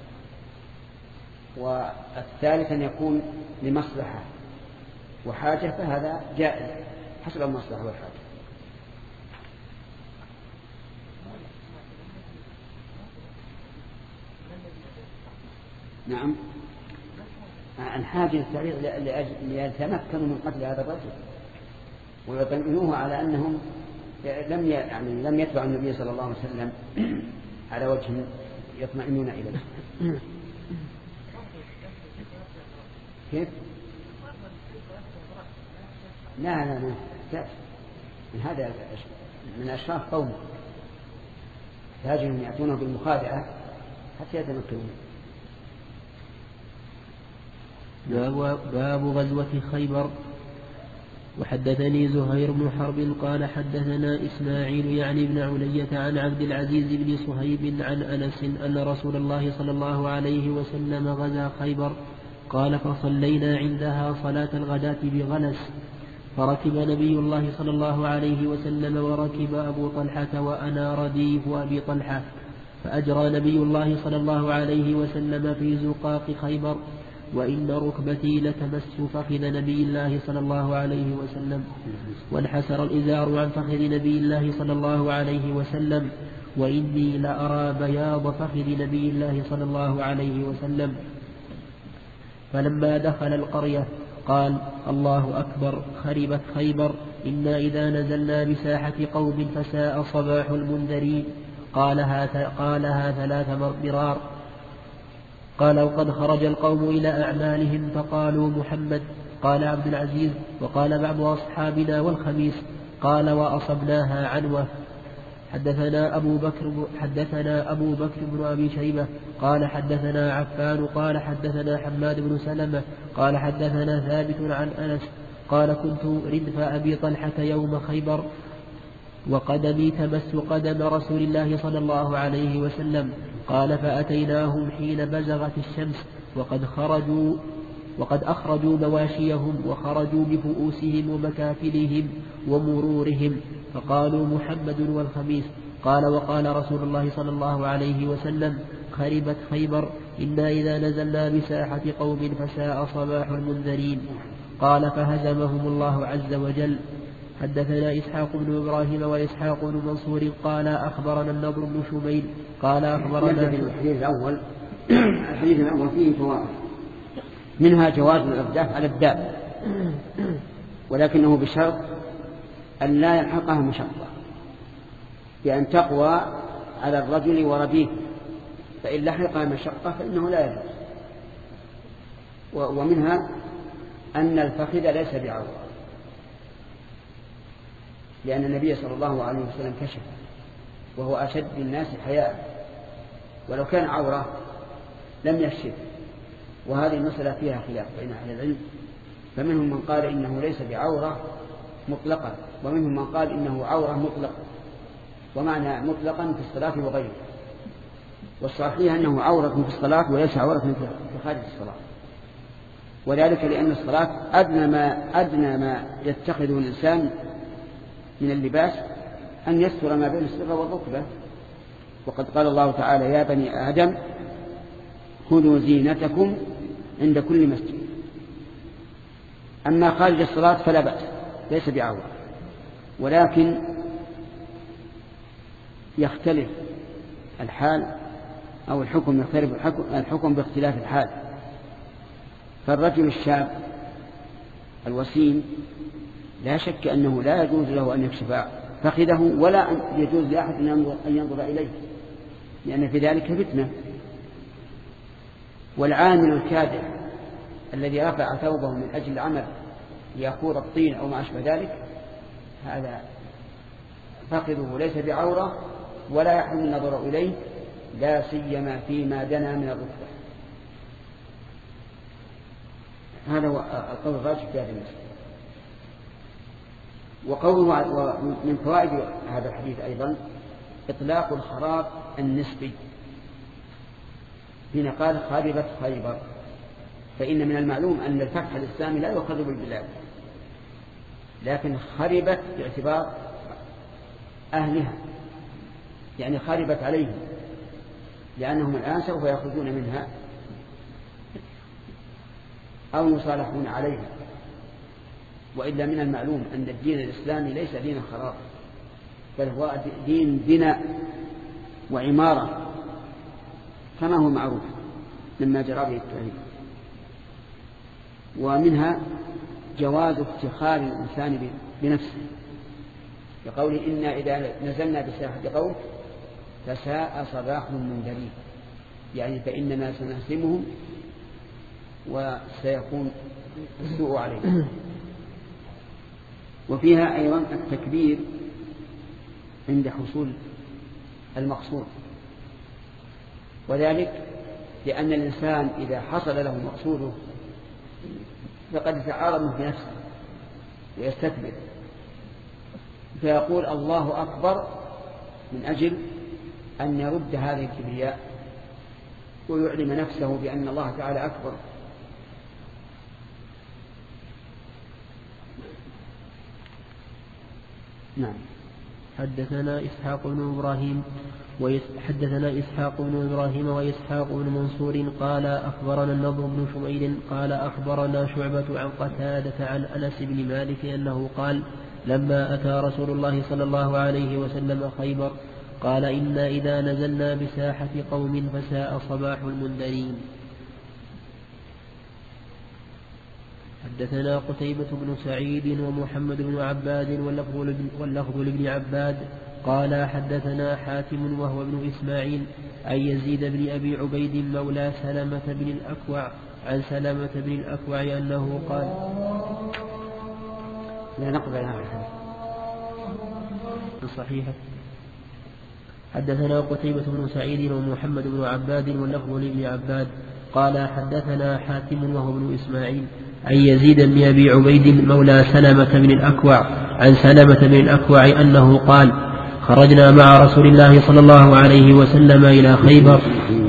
والثالث أن يكون لمصلحة وحاجة، فهذا جائز حسب المصلحة والحاجة. نعم. الحاجة للتعريض ليتمكنوا من قتل هذا الرجل ويطمئنوه على أنهم لم يعني لم يتبعوا النبي صلى الله عليه وسلم على وجه يطمئنون إليه. كيف؟ لا لا لا تأتي من هذا من أشراف قوم يهاجرون يأتونه بالمخادعة حتى يتمكنون.
باب غزوة خيبر. وحدثني زهير بن حرب قال حدثنا إسماعيل يعني بن علية عن عبد العزيز بن صهيب عن أنس أن رسول الله صلى الله عليه وسلم غزا خيبر. قال فصلينا عندها صلاة الغداة بغلس، فركب نبي الله صلى الله عليه وسلم وركب أبو طلحة وأنا رديف أبي طلحة، فأجرى نبي الله صلى الله عليه وسلم في زقاق خيبر، وإن ركبتي لتمس فخذ نبي الله صلى الله عليه وسلم، وانحسر الإزار عن فخذ نبي الله صلى الله عليه وسلم، وإني لأرى بياض فخذ نبي الله صلى الله عليه وسلم. فلما دخل القرية قال الله أكبر خربت خيبر، إنا إذا نزلنا بساحة قوم فساء صباح المنذرين. قالها, قالها ثلاث مرار. قال وقد خرج القوم إلى أعمالهم فقالوا محمد. قال عبد العزيز وقال بعض أصحابنا والخميس. قال وأصبناها عنوة. حدثنا أبو بكر حدثنا أبو بكر بن أبي شيبة قال حدثنا عفان قال حدثنا حماد بن سلمة قال حدثنا ثابت عن أنس قال كنت ردف أبي طلحة يوم خيبر وقدمي تمس قدم رسول الله صلى الله عليه وسلم قال فأتيناهم حين بزغت الشمس وقد خرجوا وقد أخرجوا مواشيهم وخرجوا بفؤوسهم ومكافلهم ومرورهم فقالوا محمد والخميس قال وقال رسول الله صلى الله عليه وسلم خربت خيبر إنا إذا نزلنا بساحة قوم فساء صباح المنذرين قال فهزمهم الله عز وجل. حدثنا إسحاق بن إبراهيم وإسحاق بن منصور قال أخبرنا النضر بن شميل قال أخبرنا
الحديث الأول الحديث الأول فيه فوائد منها جواز الإرداف على الدابة ولكنه بشرط أن لا يلحقها مشقة بأن تقوى على الرجل ورديه فإن لحقها مشقة فإنه لا يجوز. ومنها أن الفخذ ليس بعورة لأن النبي صلى الله عليه وسلم كشف وهو أشد الناس حياء ولو كان عورة لم يكشف. وهذه المسألة فيها خلاف بين أهل العلم فمنهم من قال إنه ليس بعورة مطلقا ومنهم من قال إنه عورة مطلقا ومعنى مطلقا في الصلاة وغيره والصحيح أنه عورة في الصلاة وليس عورة في خارج الصلاة وذلك لأن الصلاة أدنى ما, أدنى ما يتخذه الإنسان من اللباس أن يستر ما بين السر والركبة وقد قال الله تعالى يا بني آدم خذوا زينتكم عند كل مسجد. أما خارج الصلاة فلا بأس ليس بعورة ولكن يختلف الحال أو الحكم يختلف الحكم باختلاف الحال. فالرجل الشاب الوسيم لا شك أنه لا يجوز له أن يكشف فخذه ولا يجوز لأحد أن ينظر إليه لأن في ذلك فتنة. والعامل الكادح الذي رفع ثوبه من أجل العمل ليخور الطين أو ما أشبه ذلك هذا فخذه ليس بعورة ولا يحرم النظر إليه لا سيما فيما دنا من الركبة. هذا هو القول الراجح في هذا المسألة. وقوله ومن فوائد هذا الحديث أيضا إطلاق الخراب النسبي حين قال خربت خيبر فإن من المعلوم أن الفتح الإسلامي لا يخرب البلاد لكن خربت باعتبار أهلها يعني خربت عليهم لأنهم الآن سوف يخرجون منها أو يصالحون عليها. وإلا من المعلوم أن الدين الإسلامي ليس دين خراب بل هو دين بناء وعمارة كما هو معروف مما جرى به التاريخ. ومنها جواز افتخار الإنسان بنفسه بقوله إنا إذا نزلنا بساحة قوم فساء صباح المنذرين يعني فإننا سنهزمهم وسيكون السوء عليهم. وفيها أيضا التكبير عند حصول المقصود وذلك لأن الإنسان إذا حصل له مقصوده فقد يتعارض في نفسه ويستكبر فيقول الله أكبر من أجل أن يرد هذه الكبرياء ويعلم نفسه بأن الله تعالى أكبر.
نعم. حدثنا إسحاق بن إبراهيم وحدثنا إسحاق بن إبراهيم وإسحاق بن منصور قال أخبرنا النضر بن شميل قال أخبرنا شعبة عن قتادة عن أنس بن مالك أنه قال لما أتى رسول الله صلى الله عليه وسلم خيبر قال إنا إذا نزلنا بساحة قوم فساء صباح المنذرين. حدثنا قتيبة بن سعيد ومحمد بن عباد واللفظ لابن عباد قال حدثنا حاتم وهو ابن إسماعيل عن يزيد بن أبي عبيد مولى سلمة بن الأكوع عن سلمة بن الأكوع أنه قال
لا نقبل هذا
صحيحة حدثنا قتيبة بن سعيد ومحمد بن عباد واللفظ لابن عباد قال حدثنا حاتم وهو ابن إسماعيل عن يزيد بن أبي عبيد مولى سلمة بن الأكوع عن سلمة بن الأكوع أنه قال خرجنا مع رسول الله صلى الله عليه وسلم إلى خيبر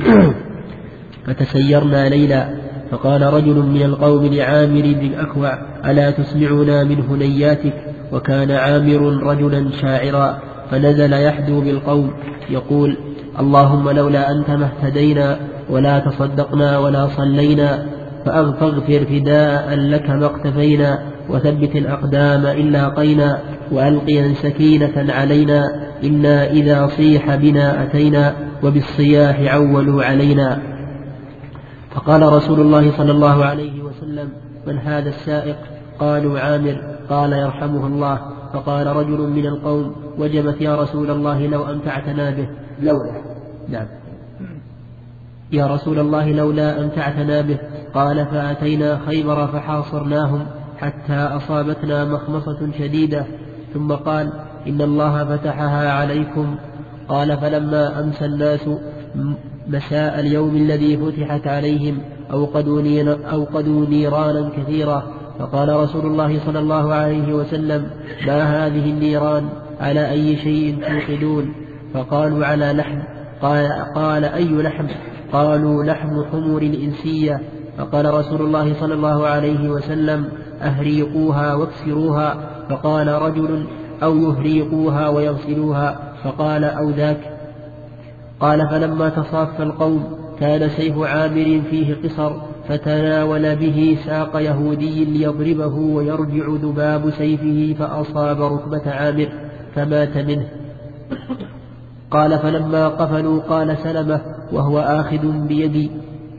فتسيرنا ليلا فقال رجل من القوم لعامر بن الأكوع ألا تسمعنا من هنياتك وكان عامر رجلا شاعرا فنزل يحدو بالقوم يقول اللهم لولا أنت ما اهتدينا ولا تصدقنا ولا صلينا فاغفر فداء لك ما اقتفينا وثبت الأقدام إن لاقينا وألقيا سكينة علينا إنا إذا صيح بنا أتينا وبالصياح عولوا علينا. فقال رسول الله صلى الله عليه وسلم من هذا السائق؟ قالوا عامر. قال يرحمه الله. فقال رجل من القوم وجبت يا رسول الله لو أمتعتنا به.
لولا
نعم يا رسول الله لولا أمتعتنا به. قال فأتينا خيبر فحاصرناهم حتى أصابتنا مخمصة شديدة ثم قال إن الله فتحها عليكم. قال فلما أمسى الناس مساء اليوم الذي فتحت عليهم أوقدوا نيرانا كثيرة. فقال رسول الله صلى الله عليه وسلم ما هذه النيران على أي شيء توقدون؟ فقالوا على لحم. قال, قال أي لحم؟ قالوا لحم حمر إنسية. فقال رسول الله صلى الله عليه وسلم أهريقوها واكسروها. فقال رجل أو يهريقوها ويغسلوها. فقال أو ذاك. قال فلما تصاف القوم كان سيف عامر فيه قصر فتناول به ساق يهودي ليضربه ويرجع ذباب سيفه فأصاب ركبة عامر فمات منه. قال فلما قفلوا قال سلمة وهو آخذ بيدي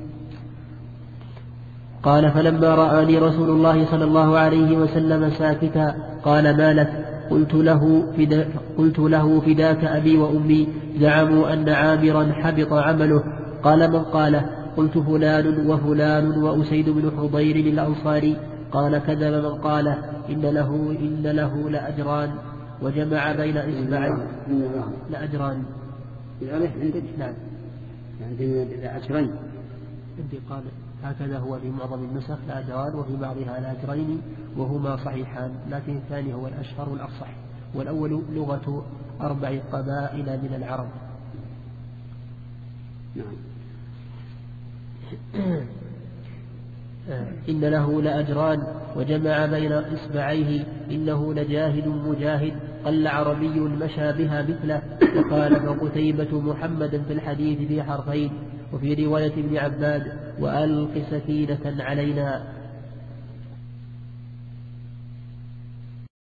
قال فلما رآني رسول الله صلى الله عليه وسلم ساكتا قال ما لك؟ قلت له, فدا قلت له فداك أبي وأمي زعموا أن عامرا حبط عمله. قال من قال؟ قلت فلان وفلان وأسيد بن حضير الأنصاري. قال كذب من قال إن له, إن له لأجران وجمع بين إصبعين لأجران. نعم
عندي لأجرين.
عندي قال هكذا هو في معظم النسخ لأجران وفي بعضها لأجرين وهما صحيحان لكن الثاني هو الأشهر والأفصح والأول لغة أربع قبائل من العرب.
نعم.
إن له لأجران وجمع بين إصبعيه إنه لجاهد مجاهد قل عربي مشى بها مثله. وقال فقتيبة محمدا في الحديث في حرفين. وفي رواية ابن عباد وألق سكينة علينا